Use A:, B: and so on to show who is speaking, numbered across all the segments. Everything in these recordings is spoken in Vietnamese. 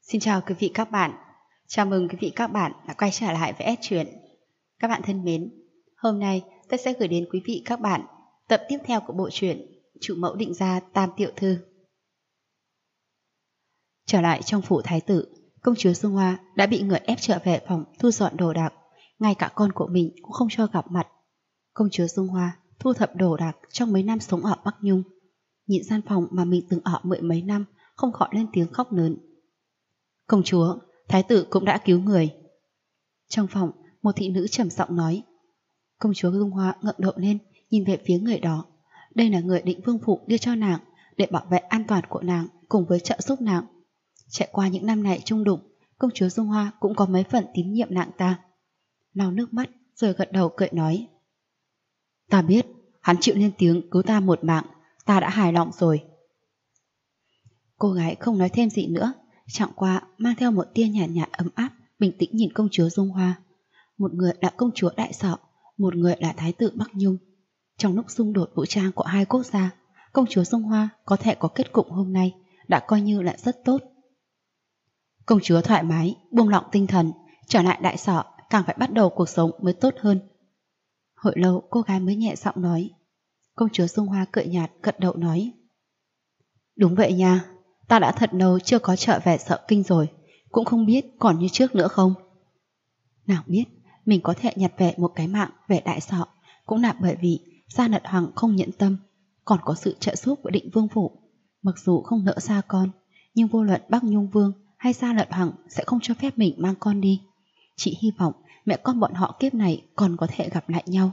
A: Xin chào quý vị các bạn. Chào mừng quý vị các bạn đã quay trở lại với S Truyện. Các bạn thân mến, hôm nay tôi sẽ gửi đến quý vị các bạn tập tiếp theo của bộ truyện Chủ mẫu định gia Tam tiểu thư. Trở lại trong phủ thái tử, công chúa Dung Hoa đã bị người ép trở về phòng thu dọn đồ đạc, ngay cả con của mình cũng không cho gặp mặt. Công chúa Dung Hoa thu thập đồ đạc trong mấy năm sống ở Bắc Nhung, nhìn gian phòng mà mình từng ở mười mấy năm, không khỏi lên tiếng khóc lớn. Công chúa, thái tử cũng đã cứu người. Trong phòng, một thị nữ trầm giọng nói. Công chúa Dung Hoa ngẩng đầu lên, nhìn về phía người đó. Đây là người định vương phụ đưa cho nàng để bảo vệ an toàn của nàng cùng với trợ giúp nàng. Trải qua những năm này chung đụng, công chúa Dung Hoa cũng có mấy phần tín nhiệm nàng ta. Lau nước mắt rồi gật đầu cười nói. Ta biết, hắn chịu lên tiếng cứu ta một mạng, ta đã hài lòng rồi. Cô gái không nói thêm gì nữa, chẳng qua mang theo một tia nhàn nhạt ấm áp, bình tĩnh nhìn công chúa Dung Hoa. Một người là công chúa Đại Sọ, một người là thái tử Bắc Nhung. Trong lúc xung đột vũ trang của hai quốc gia, công chúa Dung Hoa có thể có kết cục hôm nay đã coi như là rất tốt. Công chúa thoải mái, buông lỏng tinh thần, trở lại Đại Sọ càng phải bắt đầu cuộc sống mới tốt hơn. Hồi lâu cô gái mới nhẹ giọng nói. Công chúa Dung Hoa cười nhạt gật đầu nói. Đúng vậy nha, ta đã thật lâu chưa có trở về Sợ Kinh rồi, cũng không biết còn như trước nữa không. Nàng biết mình có thể nhặt về một cái mạng về Đại Sọ cũng là bởi vì Gia Nật Hoàng không nhẫn tâm, còn có sự trợ giúp của Định Vương Phủ. Mặc dù không nỡ xa con, nhưng vô luận Bắc Nhung Vương hay Gia Nật Hoàng sẽ không cho phép mình mang con đi. Chỉ hy vọng mẹ con bọn họ kiếp này còn có thể gặp lại nhau.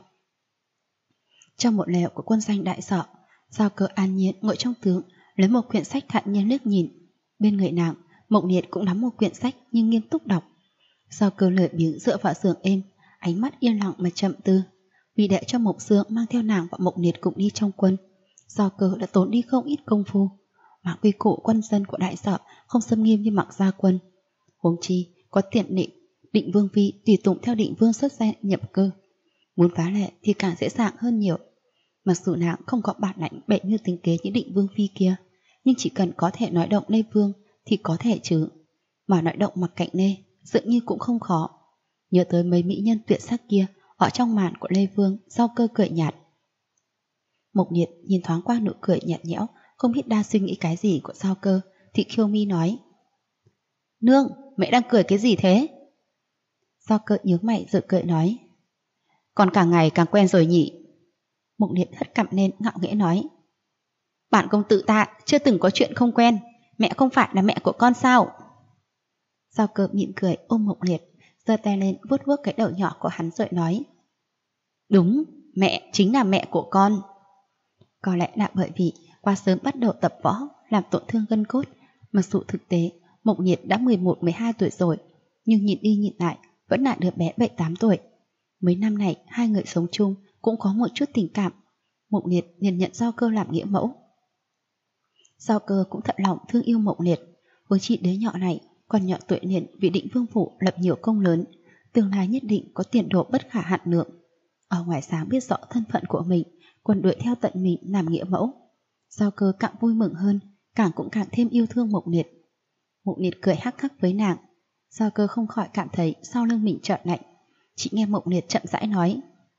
A: Trong một lều của quân doanh Đại Sọ, Giao Cơ an nhiên ngồi trong tướng, lấy một quyển sách thản nhiên liếc nhìn. Bên người nàng, Mộng Liệt cũng nắm một quyển sách nhưng nghiêm túc đọc. Giao Cơ lười biếng dựa vào giường êm, ánh mắt yên lặng mà chậm tư. Vì để cho Mộng Dương mang theo nàng và Mộng Liệt cùng đi trong quân, Giao Cơ đã tốn đi không ít công phu. Mà quy củ quân dân của Đại Sọ không xâm nghiêm như Mặc Gia quân. Huống chi có tiện Định Vương phi tùy tùng theo Định Vương xuất gia nhập cơ. Muốn phá lệ thì càng dễ dàng hơn nhiều. Mặc dù nàng không có bản lãnh bệ như tính kế những Định Vương phi kia, nhưng chỉ cần có thể nói động Lê Vương thì có thể chứ. Mà nói động Mặc Cạnh Lê dường như cũng không khó. Nhớ tới mấy mỹ nhân tuyệt sắc kia ở trong màn của Lê Vương, Giao Cơ cười nhạt. Mộc Liệt nhìn thoáng qua nụ cười nhạt nhẽo, không biết đang suy nghĩ cái gì của Giao Cơ, thì Khiêu Mi nói. Nương, mẹ đang cười cái gì thế? Giao Cơ nhướng mày rồi cười nói. Còn càng ngày càng quen rồi nhỉ. Mộc Liệt hất cằm lên ngạo nghễ nói. Bản công tử ta chưa từng có chuyện không quen, mẹ không phải là mẹ của con sao? Giao Cơ mỉm cười ôm Mộc Liệt, giơ tay lên vuốt vuốt cái đầu nhỏ của hắn rồi nói. Đúng, mẹ chính là mẹ của con. Có lẽ là bởi vì quá sớm bắt đầu tập võ làm tổn thương gân cốt, mặc dù thực tế Mộc Liệt đã 11-12 tuổi rồi, nhưng nhìn đi nhìn lại vẫn là đứa bé 7-8 tuổi. Mấy năm này hai người sống chung cũng có một chút tình cảm. Mộc Liệt liền nhận Giao Cơ làm nghĩa mẫu. Giao Cơ cũng thật lòng thương yêu Mộc Liệt, với chị đứa nhỏ này còn nhỏ tuổi liền vì Định Vương Phủ lập nhiều công lớn, tương lai nhất định có tiền đồ bất khả hạn lượng. Ở ngoài sáng biết rõ thân phận của mình, còn đuổi theo tận mình làm nghĩa mẫu. Giao Cơ càng vui mừng hơn, càng thêm yêu thương Mộc Liệt. Mộc Liệt cười hắc hắc với nàng. Giao Cơ không khỏi cảm thấy sau lưng mình chợt lạnh. Chị nghe Mộc Liệt chậm rãi nói.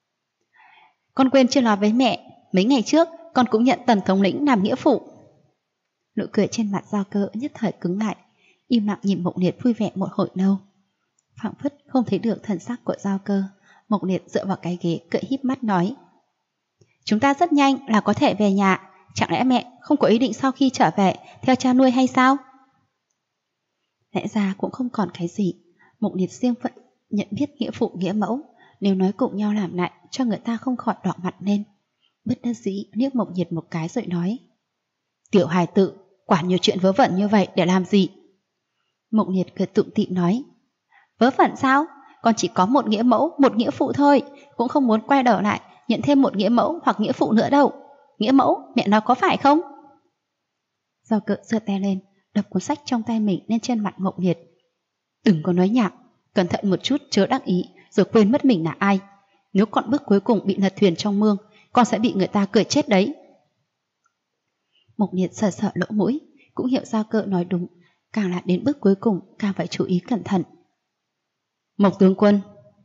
A: Con quên chưa nói với mẹ, mấy ngày trước con cũng nhận Tần thống lĩnh làm nghĩa phụ. Nụ cười trên mặt Giao Cơ nhất thời cứng lại, im lặng nhìn Mộc Liệt vui vẻ một hồi lâu. Phảng phất không thấy được thần sắc của Giao Cơ, Mộc Liệt dựa vào cái ghế cười híp mắt nói. Chúng ta rất nhanh là có thể về nhà, chẳng lẽ mẹ không có ý định sau khi trở về theo cha nuôi hay sao? Lẽ ra cũng không còn cái gì, Mộc Liệt riêng phận nhận biết nghĩa phụ nghĩa mẫu, nếu nói cùng nhau làm lại cho người ta không khỏi đỏ mặt lên. Bất đắc dĩ liếc Mộc Liệt một cái rồi nói. Tiểu hài tử, quản nhiều chuyện vớ vẩn như vậy để làm gì? Mộc Liệt cười tủm tỉm nói. Vớ vẩn sao? Con chỉ có một nghĩa mẫu, một nghĩa phụ thôi, cũng không muốn quay đầu lại nhận thêm một nghĩa mẫu hoặc nghĩa phụ nữa đâu. Nghĩa mẫu, mẹ nói có phải không? Giao Cơ giơ tay lên, đập cuốn sách trong tay mình lên trên mặt Mộc Liệt. Đừng có nói nhảm, cẩn thận một chút chớ đắc ý rồi quên mất mình là ai. Nếu còn bước cuối cùng bị lật thuyền trong mương, con sẽ bị người ta cười chết đấy. Mộc Liệt sờ sờ lỗ mũi, cũng hiểu Giao Cơ nói đúng, càng là đến bước cuối cùng càng phải chú ý cẩn thận. Mộc tướng quân.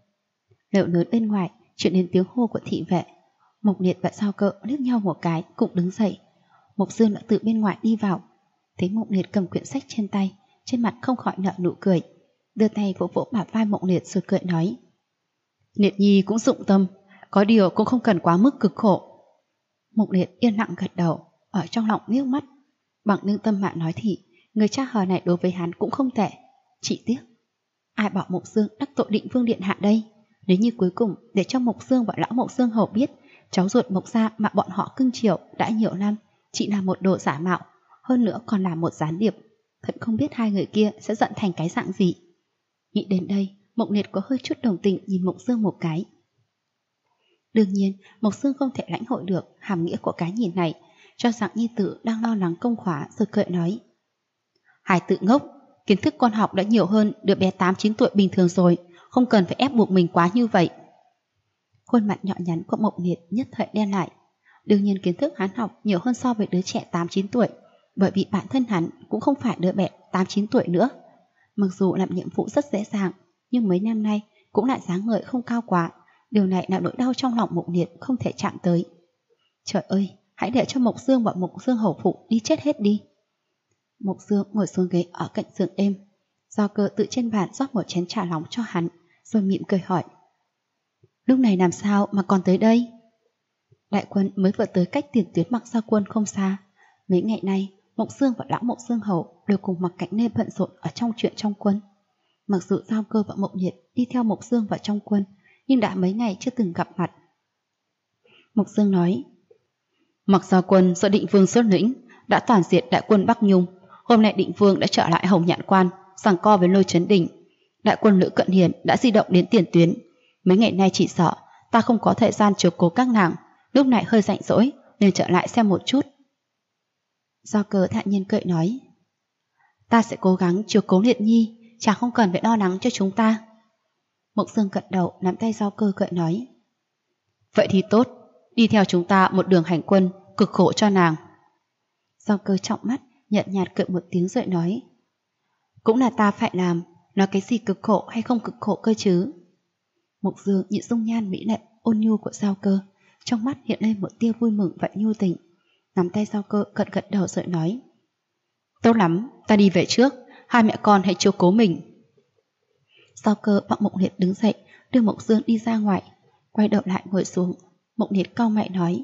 A: Lều lớn bên ngoài chuyển đến tiếng hô của thị vệ. Mộc Liệt và Giao Cơ liếc nhau một cái cũng đứng dậy. Mộc Dương đã từ bên ngoài đi vào, thấy Mộc Liệt cầm quyển sách trên tay, trên mặt không khỏi nở nụ cười, đưa tay vỗ vỗ bả vai Mộc Liệt rồi cười nói: Liệt nhi cũng dụng tâm, có điều cũng không cần quá mức cực khổ. Mộc Liệt yên lặng gật đầu, ở trong lòng liếc mắt. Bằng nương tâm mà nói thì người cha hờ này đối với hắn cũng không tệ, chỉ tiếc ai bảo Mộc Dương đắc tội Định Vương điện hạ đây. Nếu như cuối cùng để cho Mộc Dương và lão Mộc Dương hầu biết cháu ruột Mộc gia mà bọn họ cưng chiều đã nhiều năm chỉ là một đồ giả mạo, hơn nữa còn là một gián điệp, thật không biết hai người kia sẽ giận thành cái dạng gì. Nghĩ đến đây, Mộc Liệt có hơi chút đồng tình nhìn Mộc Dương một cái. Đương nhiên, Mộc Dương không thể lãnh hội được hàm nghĩa của cái nhìn này, cho rằng nhi tử đang lo lắng công khóa rồi cười nói: Hải tử ngốc, kiến thức con học đã nhiều hơn đứa bé 8-9 tuổi bình thường rồi, không cần phải ép buộc mình quá như vậy. Khuôn mặt nhỏ nhắn của Mộc Liệt nhất thời đen lại. Đương nhiên kiến thức hắn học nhiều hơn so với đứa trẻ 8-9 tuổi, bởi vì bản thân hắn cũng không phải đứa bé 8-9 tuổi nữa. Mặc dù làm nhiệm vụ rất dễ dàng, nhưng mấy năm nay cũng lại dáng người không cao quá. Điều này là nỗi đau trong lòng Mộc Liệt không thể chạm tới. Trời ơi, hãy để cho Mộc Dương và Mộc Dương hầu phụ đi chết hết đi. Mộc Dương ngồi xuống ghế ở cạnh giường êm. Giao Cơ tự trên bàn rót một chén trà nóng cho hắn, rồi mỉm cười hỏi: Lúc này làm sao mà còn tới đây? Đại quân mới vừa tới cách tiền tuyến Mặc Gia quân không xa. Mấy ngày nay, Mộc Dương và lão Mộc Dương hầu đều cùng Mặc Cảnh Nê bận rộn ở trong chuyện trong quân. Mặc dù Giao Cơ và Mộc Liệt đi theo Mộc Dương vào trong quân, nhưng đã mấy ngày chưa từng gặp mặt. Mộc Dương nói: Mặc Gia quân do Định Vương xuất lĩnh đã toàn diệt đại quân Bắc Nhung. Hôm nay Định Vương đã trở lại Hồng Nhạn Quan, giằng co với Lôi Chấn Đỉnh. Đại quân Lữ Cận Hiền đã di động đến tiền tuyến. Mấy ngày nay chỉ sợ ta không có thời gian chiếu cố các nàng, lúc này hơi rảnh rỗi nên trở lại xem một chút. Giao Cơ thản nhiên cười nói: Ta sẽ cố gắng chiếu cố Liệt nhi, chàng không cần phải lo lắng cho chúng ta. Mộc Dương gật đầu nắm tay Giao Cơ cười nói: Vậy thì tốt, đi theo chúng ta một đường hành quân, cực khổ cho nàng. Giao Cơ trọng mắt, nhợt nhạt cười một tiếng rồi nói: Cũng là ta phải làm, nói cái gì cực khổ hay không cực khổ cơ chứ. Mộc Dương nhìn dung nhan mỹ lệ ôn nhu của Giao Cơ, trong mắt hiện lên một tia vui mừng và nhu tình, nắm tay Giao Cơ gật gật đầu rồi nói: Tốt lắm, ta đi về trước, hai mẹ con hãy chiếu cố mình. Giao Cơ và Mộc Liệt đứng dậy đưa Mộc Dương đi ra ngoài. Quay đầu lại ngồi xuống, Mộc Liệt cau mày nói: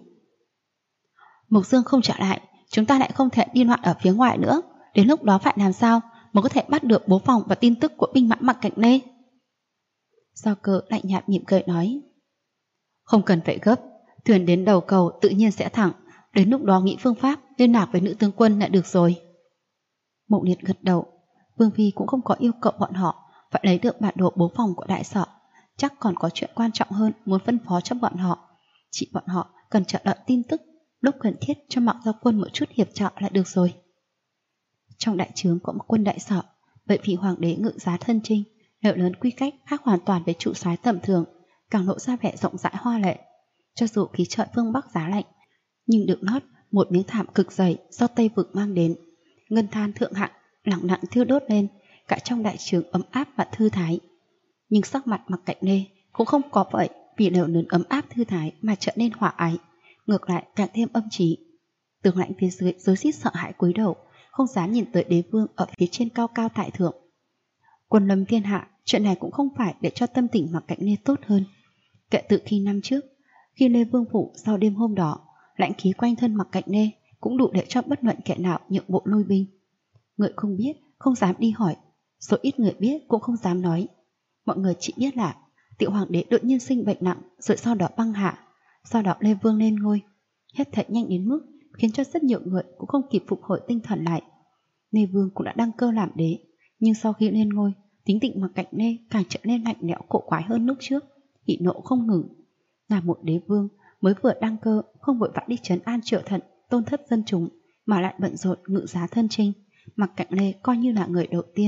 A: Mộc Dương không trở lại, chúng ta lại không thể đi loạn ở phía ngoài nữa. Đến lúc đó phải làm sao mới có thể bắt được bố phòng và tin tức của binh mã Mặc Cảnh Nê? Giao Cơ lạnh nhạt mỉm cười nói: Không cần phải gấp, thuyền đến đầu cầu tự nhiên sẽ thẳng, đến lúc đó nghĩ phương pháp liên lạc với nữ tướng quân là được rồi. Mộc Liệt gật đầu. Vương phi cũng không có yêu cầu bọn họ phải lấy được bản đồ bố phòng của đại sở, chắc còn có chuyện quan trọng hơn muốn phân phó cho bọn họ. Chỉ bọn họ cần chờ đợi tin tức, lúc cần thiết cho Mặc Gia quân một chút hiệp trợ là được rồi. Trong đại trướng của quân đại sở, bởi vì hoàng đế ngự giá thân chinh, lều lớn quy cách khác hoàn toàn với trụ soái tầm thường, càng lộ ra vẻ rộng rãi hoa lệ. Cho dù khí trời phương Bắc giá lạnh, nhưng được lót một miếng thảm cực dày do Tây Vực mang đến. Ngân than thượng hạng lặng lặng thiêu đốt lên, cả trong đại trướng ấm áp và thư thái. Nhưng sắc mặt Mặc Cảnh Nê cũng không có vậy vì lều lớn ấm áp thư thái mà trở nên hỏa ái, ngược lại càng thêm âm trí. Tướng lãnh phía dưới rối rít sợ hãi cúi đầu, không dám nhìn tới đế vương ở phía trên cao cao tại thượng. Quân lâm thiên hạ, chuyện này cũng không phải để cho tâm tình Mặc Cảnh Nê tốt hơn. Kể từ khi năm trước, khi Lê Vương phủ sau đêm hôm đó, lãnh khí quanh thân Mặc Cảnh Nê cũng đủ để cho bất luận kẻ nào nhượng bộ lui binh. Người không biết không dám đi hỏi, số ít người biết cũng không dám nói. Mọi người chỉ biết là tiểu hoàng đế đột nhiên sinh bệnh nặng, rồi sau đó băng hạ, sau đó Lê Vương lên ngôi. Hết thảy nhanh đến mức khiến cho rất nhiều người cũng không kịp phục hồi tinh thần lại. Lê Vương cũng đã đăng cơ làm đế, nhưng sau khi lên ngôi, tính tình Mặc Cảnh Nê càng trở nên lạnh lẽo cổ quái hơn lúc trước, hỉ nộ không ngừng. Là một đế vương mới vừa đăng cơ, không vội vã đi trấn an Triệu Thận, tôn thất dân chúng, mà lại bận rộn ngự giá thân chinh. Mặc Cảnh Nê coi như là người đầu tiên.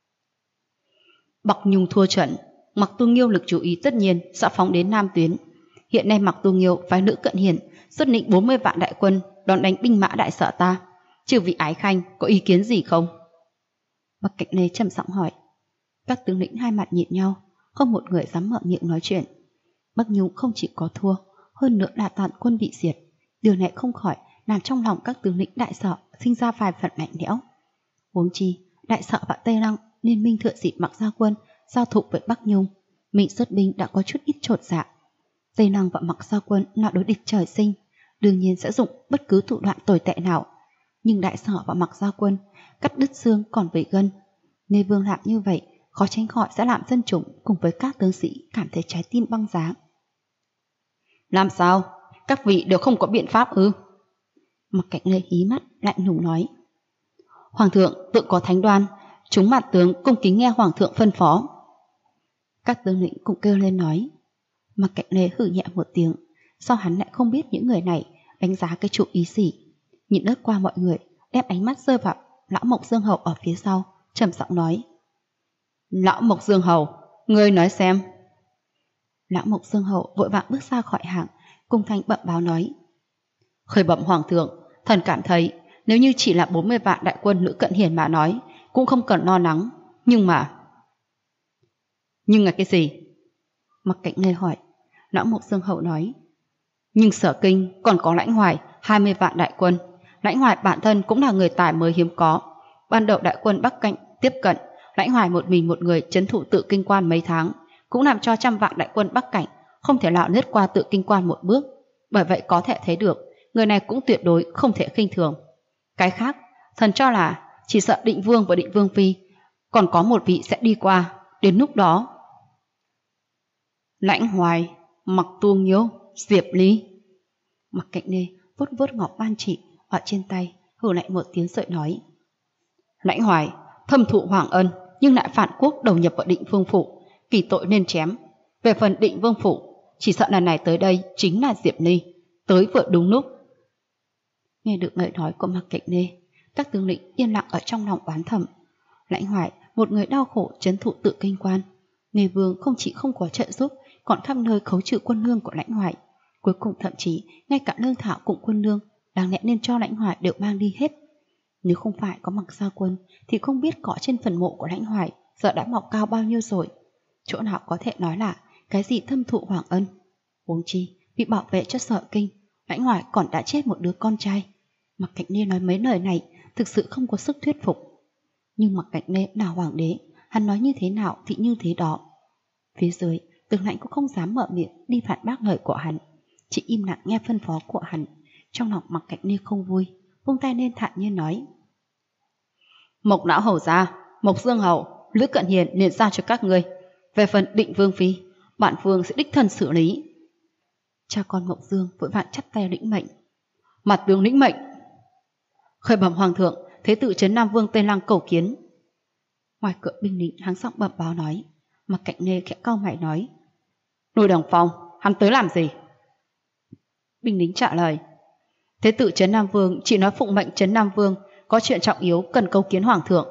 A: Bắc Nhung thua trận, Mặc Tu Nghiêu lực chú ý tất nhiên sẽ phóng đến Nam tuyến. Hiện nay Mặc Tu Nghiêu phái Lữ Cận Hiền xuất lĩnh 40 vạn đại quân đón đánh binh mã đại sở ta. Chư vị ái khanh có ý kiến gì không? Mặc Cạnh Lê trầm giọng hỏi. Các tướng lĩnh hai mặt nhìn nhau, không một người dám mở miệng nói chuyện. Bắc Nhung không chỉ có thua, hơn nữa là toàn quân bị diệt. Điều này không khỏi làm trong lòng các tướng lĩnh Đại Sở sinh ra vài phần lạnh lẽo. Huống chi, Đại Sở và Tây Lăng liên minh thừa dịp Mặc Gia Quân giao thủ với Bắc Nhung, mình xuất binh đã có chút ít chột dạ. Tây Lăng và Mặc Gia Quân là đối địch trời sinh, đương nhiên sẽ dùng bất cứ thủ đoạn tồi tệ nào. Nhưng Đại Sở và Mặc Gia Quân cắt đứt xương còn với gân, nên Vương làm như vậy khó tránh khỏi sẽ làm dân chúng cùng với các tướng sĩ cảm thấy trái tim băng giá. Làm sao? Các vị đều không có biện pháp ư? Mặc Cạnh Lê hí mắt lạnh lùng nói. Hoàng thượng tự có thánh đoan, chúng mặt tướng cung kính nghe hoàng thượng phân phó. Các tướng lĩnh cũng kêu lên nói. Mặc Cạnh Lê hử nhẹ một tiếng, sao hắn lại không biết những người này đánh giá cái chủ ý gì. Nhìn lướt qua mọi người, đem ánh mắt rơi vào lão Mộc Dương Hầu ở phía sau, trầm giọng nói. Lão Mộc Dương Hầu, ngươi nói xem. Lão Mộc Dương Hầu vội vàng bước ra khỏi hàng, cung thanh bẩm báo nói. Khởi bẩm hoàng thượng, thần cảm thấy nếu như chỉ là 40 vạn đại quân Lữ Cận Hiền mà nói, cũng không cần lo lắng. Nhưng là cái gì? Mặc Cạnh Lê hỏi. Lão Mộc Dương Hầu nói. Nhưng Sở Kinh còn có Lãnh Hoài 20 vạn đại quân. Lãnh Hoài bản thân cũng là người tài mới hiếm có. Ban đầu đại quân Bắc Cảnh tiếp cận, Lãnh Hoài một mình một người trấn thủ Tự Kinh Quan mấy tháng, cũng làm cho 100 vạn đại quân Bắc Cảnh không thể nào lướt qua Tự Kinh Quan một bước. Bởi vậy có thể thấy được người này cũng tuyệt đối không thể khinh thường. Cái khác, thần cho là chỉ sợ Định Vương và Định Vương Phi còn có một vị sẽ đi qua. Đến lúc đó Lãnh Hoài, Mặc Tu Nghiêu, Diệp Ly. Mặc Cạnh Lê vuốt vuốt ngọc ban chỉ ở trên tay, hừ lại một tiếng rồi nói. Lãnh Hoài thâm thụ hoàng ân, nhưng lại phản quốc đầu nhập vào Định Vương Phủ, kỳ tội nên chém. Về phần Định Vương Phủ, chỉ sợ lần này tới đây chính là Diệp Ly, tới vừa đúng lúc. Nghe được lời nói của Mặc Cạnh Lê, các tướng lĩnh yên lặng ở trong lòng oán thầm. Lãnh Hoài, một người đau khổ trấn thụ Tự Kinh Quan, Nghề Vương không chỉ không có trợ giúp, còn khắp nơi khấu trừ quân lương của Lãnh Hoài. Cuối cùng thậm chí ngay cả lương thảo cùng quân lương đáng lẽ nên cho Lãnh Hoài đều mang đi hết. Nếu không phải có Mặc Gia Quân thì không biết cỏ trên phần mộ của Lãnh Hoài giờ đã mọc cao bao nhiêu rồi. Chỗ nào có thể nói là cái gì thâm thụ hoàng ân. Huống chi bị bảo vệ cho Sở Kinh, Lãnh Hoài còn đã chết một đứa con trai. Mặc Cạnh Lê nói mấy lời này thực sự không có sức thuyết phục. Nhưng Mặc Cạnh Lê là hoàng đế, hắn nói như thế nào thì như thế đó. Phía dưới tướng lãnh cũng không dám mở miệng đi phản bác lời của hắn, chỉ im lặng nghe phân phó của hắn. Trong lòng Mặc Cạnh Lê không vui, vung tay lên thản nhiên nói. Mộc lão hầu gia, Mộc Dương hầu, Lữ Cận Hiền liền giao cho các ngươi. Về phần Định Vương Phi, bản vương sẽ đích thân xử lý. Cha con Mộc Dương vội vàng chắp tay lĩnh mệnh. Mặt tướng lĩnh mệnh. Khởi bẩm hoàng thượng, Thế tử Trấn Nam Vương Tây Lăng cầu kiến. Ngoài cửa binh lính hắng giọng bẩm báo nói. Mặc Cạnh Lê khẽ cau mày nói. Lôi Đồng Phong, hắn tới làm gì? Binh lính trả lời. Thế tử Trấn Nam Vương chỉ nói phụng mệnh Trấn Nam Vương có chuyện trọng yếu cần cầu kiến hoàng thượng.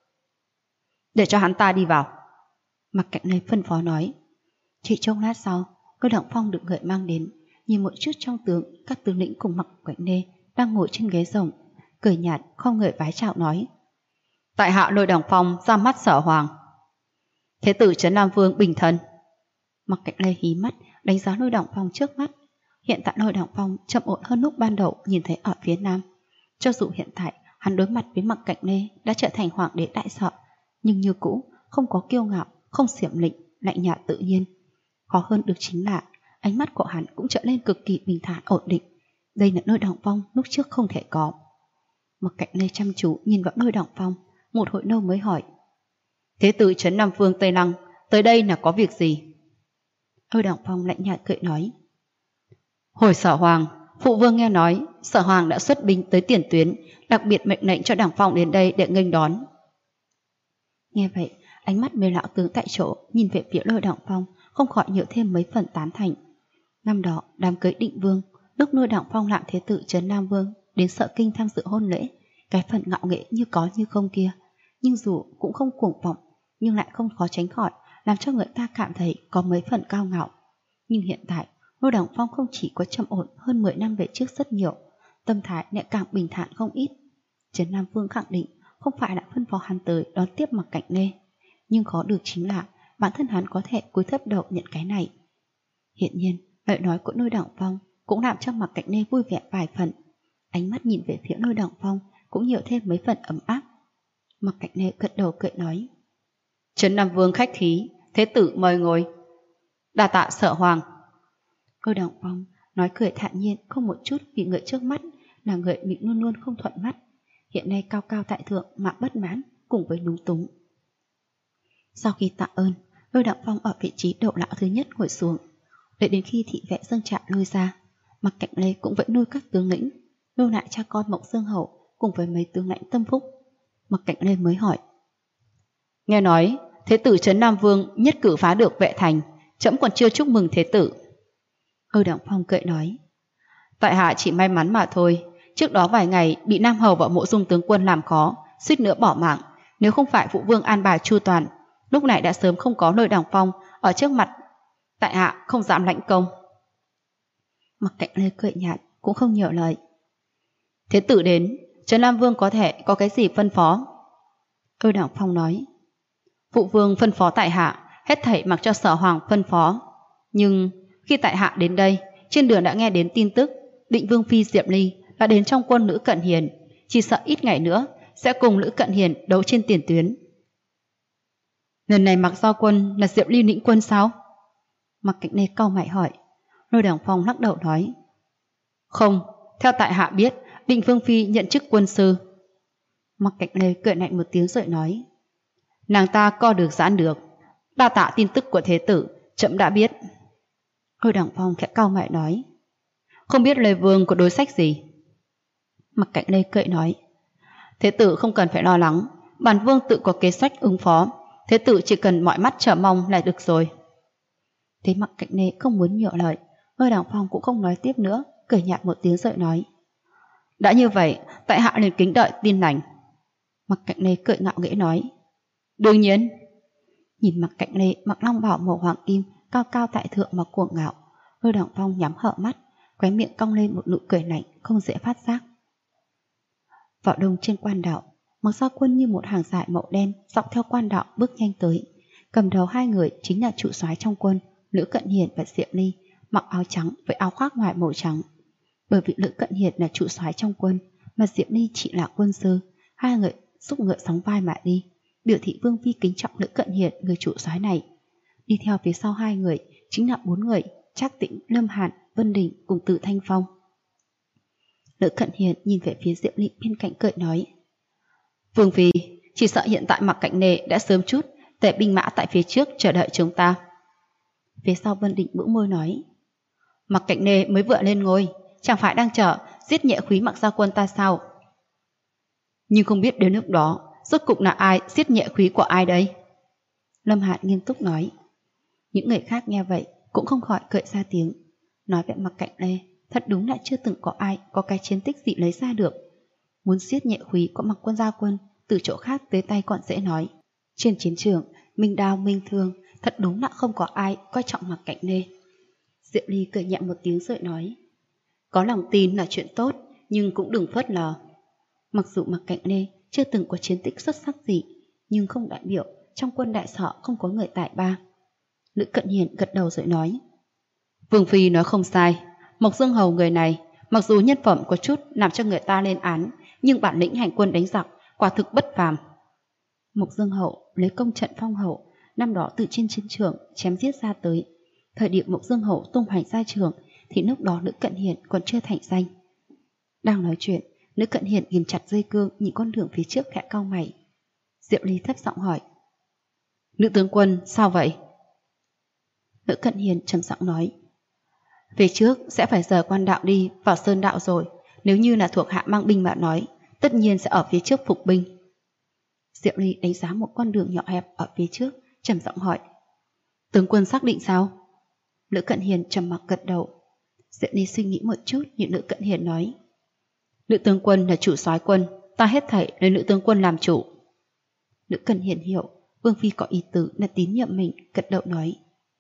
A: Để cho hắn ta đi vào. Mặc Cạnh Lê phân phó nói. Chỉ trong lát sau, Lôi Đồng Phong được người mang đến. Nhìn một chút trong tướng, các tướng lĩnh cùng Mặc Cạnh Lê đang ngồi trên ghế rồng, cười nhạt không người vái chào nói. Tại hạ Lôi Đồng Phong ra mắt Sở Hoàng. Thế tử Trấn Nam Vương bình thân. Mặc Cạnh Lê hí mắt đánh giá Lôi Đồng Phong trước mắt. Hiện tại Lôi Đồng Phong chậm ổn hơn lúc ban đầu nhìn thấy ở phía nam. Cho dù hiện tại hắn đối mặt với Mặc Cạnh Lê đã trở thành hoàng đế Đại Sở, nhưng như cũ không có kiêu ngạo, không xiểm lịnh, lạnh nhạt tự nhiên. Khó hơn được chính là ánh mắt của hắn cũng trở lên cực kỳ bình thản ổn định. Đây là Lôi Đồng Phong lúc trước không thể có. Mặc Cạnh Lê chăm chú nhìn vào Lôi Đồng Phong, một hồi lâu mới hỏi. Thế tử Trấn Nam Vương Tây Lăng tới đây là có việc gì? Lôi Đồng Phong lạnh nhạt cười nói. Hồi Sở Hoàng, phụ vương nghe nói Sở Hoàng đã xuất binh tới tiền tuyến, đặc biệt mệnh lệnh cho Đồng Phong đến đây để nghênh đón. Nghe vậy, ánh mắt mấy lão tướng tại chỗ nhìn về phía Lôi Đồng Phong không khỏi nhiều thêm mấy phần tán thành. Năm đó đám cưới Định Vương, lúc Lôi Đồng Phong làm thế tử Trấn Nam Vương đến Sở Kinh tham dự hôn lễ, cái phần ngạo nghễ như có như không kia, nhưng dù cũng không cuồng vọng, nhưng lại không khó tránh khỏi làm cho người ta cảm thấy có mấy phần cao ngạo. Nhưng hiện tại Lôi Đồng Phong không chỉ có trầm ổn hơn 10 năm về trước rất nhiều, tâm thái lại càng bình thản không ít. Trấn Nam Vương khẳng định không phải đã phân phó hắn tới đón tiếp Mặc Cảnh Lê, nhưng khó được chính là bản thân hắn có thể cúi thấp đầu nhận cái này. Hiện nhiên, lời nói của Lôi Đằng Phong cũng làm cho Mặc Cảnh Lê vui vẻ vài phần. Ánh mắt nhìn về phía Lôi Đằng Phong cũng nhiều thêm mấy phần ấm áp. Mặc Cảnh Lê gật đầu cười nói: Trấn Nam Vương khách khí, thế tử mời ngồi. Đa tạ Sở Hoàng. Lôi Đằng Phong nói cười thản nhiên, không một chút vì người trước mắt là người mình luôn luôn không thuận mắt, hiện nay cao cao tại thượng mà bất mãn cùng với lúng túng. Sau khi tạ ơn, Lôi Đằng Phong ở vị trí đậu lão thứ nhất ngồi xuống, đợi đến khi thị vệ dâng trà lôi ra, Mặc Cảnh Lê cũng vẫn nuôi các tướng lĩnh, lưu lại cha con Mộng Dương Hầu cùng với mấy tướng lãnh tâm phúc. Mặc Cảnh Lê mới hỏi: Nghe nói thế tử Trấn Nam Vương nhất cử phá được Vệ Thành, trẫm còn chưa chúc mừng thế tử. Lôi Đằng Phong cười nói: Tại hạ chỉ may mắn mà thôi, trước đó vài ngày bị Nam Hầu và Mộ Dung tướng quân làm khó, suýt nữa bỏ mạng. Nếu không phải phụ vương an bài chu toàn, lúc này đã sớm không có Lôi Đằng Phong ở trước mặt, tại hạ không dám lãnh công. Mặc Cảnh Lê cười nhạt, cũng không nhiều lời. Thế tử đến, Trấn Nam Vương có thể có cái gì phân phó? Lôi Đằng Phong nói: Phụ vương phân phó tại hạ, hết thảy mặc cho Sở Hoàng phân phó. Nhưng khi tại hạ đến đây, trên đường đã nghe đến tin tức Định Vương phi Diệp Ly đã đến trong quân Lữ Cận Hiền, chỉ sợ ít ngày nữa sẽ cùng Lữ Cận Hiền đấu trên tiền tuyến. Lần này mặc do quân là Diệp Ly lĩnh quân sao? Mặc Cảnh Lê cau mày hỏi. Lôi Đằng Phong lắc đầu nói: Không, theo tại hạ biết, Định Vương phi nhận chức quân sư. Mặc Cảnh Lê cười lạnh một tiếng rồi nói: Nàng ta co được giãn được, đa tạ tin tức của thế tử, trẫm đã biết. Lôi Đằng Phong khẽ cau mày nói: Không biết Lê Vương có đối sách gì? Mặc Cảnh Lê cười nói: Thế tử không cần phải lo lắng, bản vương tự có kế sách ứng phó, thế tử chỉ cần mọi mắt chờ mong là được rồi. Thấy Mặc Cảnh Lê không muốn nhiều lời, Lôi Đằng Phong cũng không nói tiếp nữa, cười nhạt một tiếng rồi nói: Đã như vậy, tại hạ liền kính đợi tin lành. Mặc Cảnh Lê cười ngạo nghễ nói: Đương nhiên. Nhìn Mặc Cảnh Lê mặc long bào màu hoàng kim, cao cao tại thượng mà cuồng ngạo, Lôi Đằng Phong nhắm hở mắt, khóe miệng cong lên một nụ cười lạnh không dễ phát giác. Vào đông trên quan đạo, Mặc Giao Quân như một hàng dải màu đen dọc theo quan đạo bước nhanh tới. Cầm đầu hai người chính là trụ soái trong quân Lữ Cận Hiền và Diệp Ly, mặc áo trắng với áo khoác ngoài màu trắng. Bởi vì Lữ Cận Hiền là trụ soái trong quân mà Diệp Ly chỉ là quân sư, hai người xúc ngựa sóng vai mà đi, biểu thị vương phi kính trọng Lữ Cận Hiền người trụ soái này. Đi theo phía sau hai người chính là bốn người Trác Tĩnh, Lâm Hàn, Vân Đình cùng Từ Thanh Phong. Lữ Cận Hiền nhìn về phía Diệp Ly bên cạnh cười nói: Vương phi, chỉ sợ hiện tại Mặc Cảnh Lê đã sớm chút tề binh mã tại phía trước chờ đợi chúng ta. Phía sau Vân Đình bĩu môi nói: Mặc Cảnh Lê mới vừa lên ngôi, chẳng phải đang chờ giết Nhẹ Khúy Mặc Gia Quân ta sao? Nhưng không biết đến lúc đó rốt cục là ai giết Nhẹ Khúy của ai đây? Lâm Hàn nghiêm túc nói. Những người khác nghe vậy cũng không khỏi cười ra tiếng. Nói về Mặc Cảnh Lê, thật đúng là chưa từng có ai có cái chiến tích gì lấy ra được. Muốn giết Nhẹ Khúy có Mặc Quân Gia Quân, từ chỗ khác tới tay còn dễ nói. Trên chiến trường, minh đao minh thương, thật đúng là không có ai coi trọng Mặc Cảnh Lê. Diệp Ly cười nhẹ một tiếng rồi nói: Có lòng tin là chuyện tốt, nhưng cũng đừng phớt lờ. Mặc dù Mặc Cảnh Lê chưa từng có chiến tích xuất sắc gì, nhưng không đại biểu trong quân đại sở không có người tài ba. Lữ Cận Hiền gật đầu rồi nói: Vương phi nói không sai, Mộc Dương Hầu người này mặc dù nhân phẩm có chút làm cho người ta lên án, nhưng bản lĩnh hành quân đánh giặc quả thực bất phàm. Mộc Dương Hầu lấy công trận phong hầu, năm đó từ trên chiến trường chém giết ra tới. Thời điểm Mộc Dương Hầu tung hoành ra trường thì lúc đó Lữ Cận Hiền còn chưa thành danh. Đang nói chuyện, Lữ Cận Hiền ghim chặt dây cương nhìn con đường phía trước khẽ cau mày. Diệp Ly thấp giọng hỏi: Lữ tướng quân sao vậy? Lữ Cận Hiền trầm giọng nói: Về trước sẽ phải rời quan đạo đi vào sơn đạo rồi, nếu như là thuộc hạ mang binh mà nói, tất nhiên sẽ ở phía trước phục binh. Diệp Ly đánh giá một con đường nhỏ hẹp ở phía trước, trầm giọng hỏi: Tướng quân xác định sao? Lữ Cận Hiền trầm mặc gật đầu. Diệp Ly suy nghĩ một chút, nhưng Lữ Cận Hiền nói: Lữ tướng quân là chủ soái quân, ta hết thảy lấy Lữ tướng quân làm chủ. Lữ Cận Hiền hiểu Vương phi có ý tứ là tín nhiệm mình, gật đầu nói: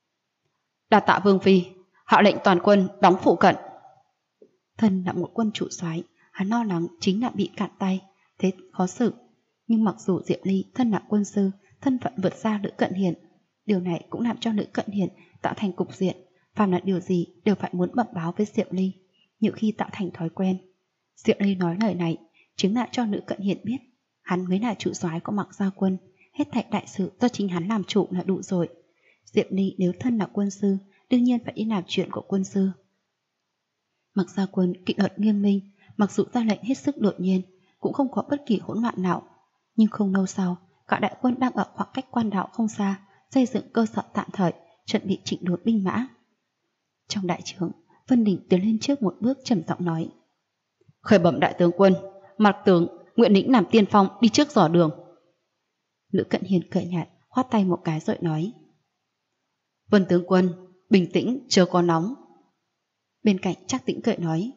A: Đa tạ Vương phi, hạ lệnh toàn quân đóng phụ cận. Thân là một quân chủ soái, hắn lo lắng chính là bị cạn tay, thế khó xử. Nhưng mặc dù Diệp Ly thân là quân sư, thân phận vượt xa Lữ Cận Hiền, điều này cũng làm cho Lữ Cận Hiền tạo thành cục diện, phàm là điều gì đều phải muốn bẩm báo với Diệp Ly, nhiều khi tạo thành thói quen. Diệp Ly nói lời này chính là cho Lữ Cận Hiền biết hắn mới là chủ soái của Mặc Gia Quân, hết thảy đại sự do chính hắn làm chủ là đủ rồi. Diệp Ly nếu thân là quân sư, đương nhiên phải đi làm chuyện của quân sư. Mặc Gia Quân kỷ luật nghiêm minh, mặc dù ra lệnh hết sức đột nhiên, cũng không có bất kỳ hỗn loạn nào. Nhưng không lâu sau, cả đại quân đang ở khoảng cách quan đạo không xa, xây dựng cơ sở tạm thời, chuẩn bị chỉnh đốn binh mã. Trong đại trướng, Vân Đình tiến lên trước một bước trầm giọng nói: "Khởi bẩm đại tướng quân, mặt tướng nguyện lĩnh làm tiên phong đi trước dò đường." Lữ Cận Hiền cười nhạt, khoát tay một cái rồi nói: "Vân tướng quân, bình tĩnh, chớ có nóng." Bên cạnh Trác Tĩnh cười nói: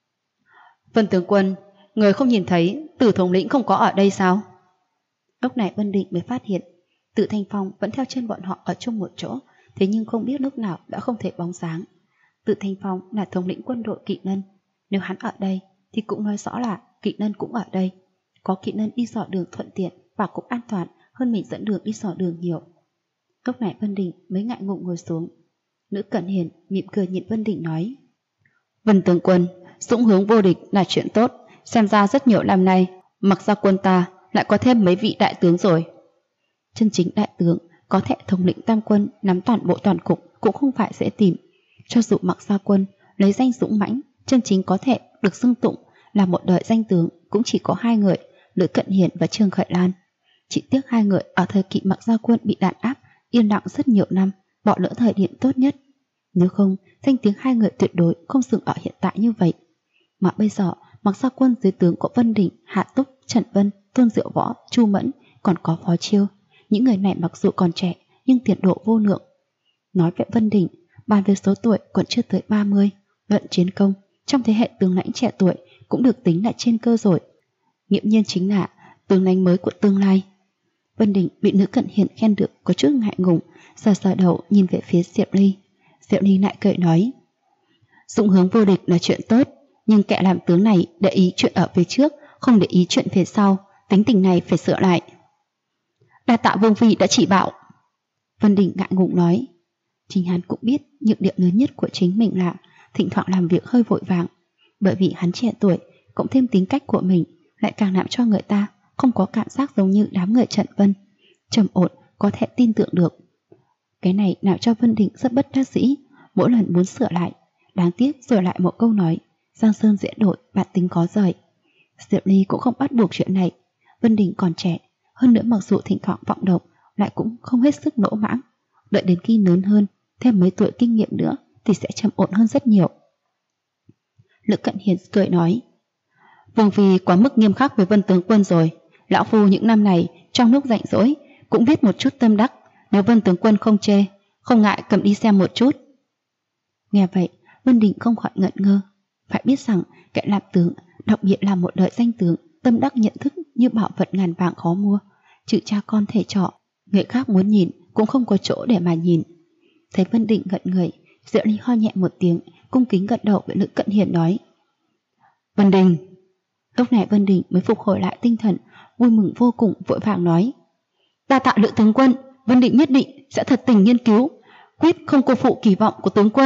A: "Vân tướng quân, người không nhìn thấy Tử thống lĩnh không có ở đây sao?" Lúc này Vân Định mới phát hiện Tử Thanh Phong vẫn theo chân bọn họ ở chung một chỗ, thế nhưng không biết lúc nào đã không thể bóng dáng. Tử Thanh Phong là thống lĩnh quân đội Kỵ Nân, nếu hắn ở đây thì cũng nói rõ là Kỵ Nân cũng ở đây. Có Kỵ Nân đi dò đường thuận tiện và cũng an toàn hơn mình dẫn đường đi dò đường nhiều. Lúc này Vân Định mới ngại ngùng ngồi xuống. Lữ Cận Hiền mỉm cười nhìn Vân Định nói: "Vân tướng quân, dũng hướng vô địch là chuyện tốt, xem ra rất nhiều năm nay Mặc Gia Quân ta lại có thêm mấy vị đại tướng rồi." Chân chính đại tướng có thể thống lĩnh tam quân, nắm toàn bộ toàn cục cũng không phải dễ tìm. Cho dù Mặc Gia Quân lấy danh dũng mãnh, chân chính có thể được xưng tụng là một đời danh tướng cũng chỉ có hai người, Lữ Cận Hiền và Trương Khởi Lan. Chỉ tiếc hai người ở thời kỳ Mặc Gia Quân bị đàn áp, yên lặng rất nhiều năm, bỏ lỡ thời điểm tốt nhất. Nếu không, danh tiếng hai người tuyệt đối không dừng ở hiện tại như vậy. Mà bây giờ, Mặc Gia Quân dưới tướng của Vân Đình, Hạ Túc, Trần Vân, Tôn Diệu Võ, Chu Mẫn, còn có Phó Chiêu. Những người này mặc dù còn trẻ nhưng tiền độ vô lượng. Nói về Vân Đình, bàn về số tuổi còn chưa tới 30, luận chiến công, trong thế hệ tướng lãnh trẻ tuổi cũng được tính là trên cơ rồi. Nghiễm nhiên chính là tướng lãnh mới của tương lai. Vân Đình bị Lữ Cận Hiền khen được có chút ngại ngùng, sờ sờ đầu nhìn về phía Diệp Ly. Diệp Ly lại cười nói: "Dũng hướng vô địch là chuyện tốt, nhưng kẻ làm tướng này để ý chuyện ở phía trước, không để ý chuyện phía sau, tính tình này phải sửa lại." "Đa tạ Vương phi đã chỉ bảo." Vân Đình ngại ngùng nói. Chính hắn cũng biết nhược điểm lớn nhất của chính mình là thỉnh thoảng làm việc hơi vội vàng, bởi vì hắn trẻ tuổi, cộng thêm tính cách của mình lại càng làm cho người ta không có cảm giác giống như đám người Trần Vân, trầm ổn, có thể tin tưởng được. Cái này làm cho Vân Đình rất bất đắc dĩ, mỗi lần muốn sửa lại, đáng tiếc rồi lại một câu nói: "Giang sơn dễ đổi, bản tính khó rời." Diệp Ly cũng không bắt buộc chuyện này. Vân Đình còn trẻ, hơn nữa mặc dù thỉnh thoảng vọng động, lại cũng không hết sức lỗ mãng. Đợi đến khi lớn hơn, thêm mấy tuổi kinh nghiệm nữa thì sẽ trầm ổn hơn rất nhiều. Lữ Cận Hiền cười nói: "Vương phi quá mức nghiêm khắc với Vân tướng quân rồi. Lão phu những năm này trong lúc rảnh rỗi cũng viết một chút tâm đắc, nếu Vân tướng quân không chê, không ngại cầm đi xem một chút." Nghe vậy, Vân Đình không khỏi ngẩn ngơ. Phải biết rằng kẻ làm tướng, đặc biệt là một đời danh tướng, tâm đắc nhận thức như bảo vật ngàn vàng khó mua, trừ cha con thể trọ, người khác muốn nhìn cũng không có chỗ để mà nhìn. Thấy Vân Đình gật người, Diệu Ly ho nhẹ một tiếng, cung kính gật đầu với Lữ Cận Hiền nói: "Vân Đình." Lúc này Vân Đình mới phục hồi lại tinh thần, vui mừng vô cùng, vội vàng nói: "Đa tạ Lữ tướng quân, Vân Định nhất định sẽ thật tình nghiên cứu, quyết không cô phụ kỳ vọng của tướng quân."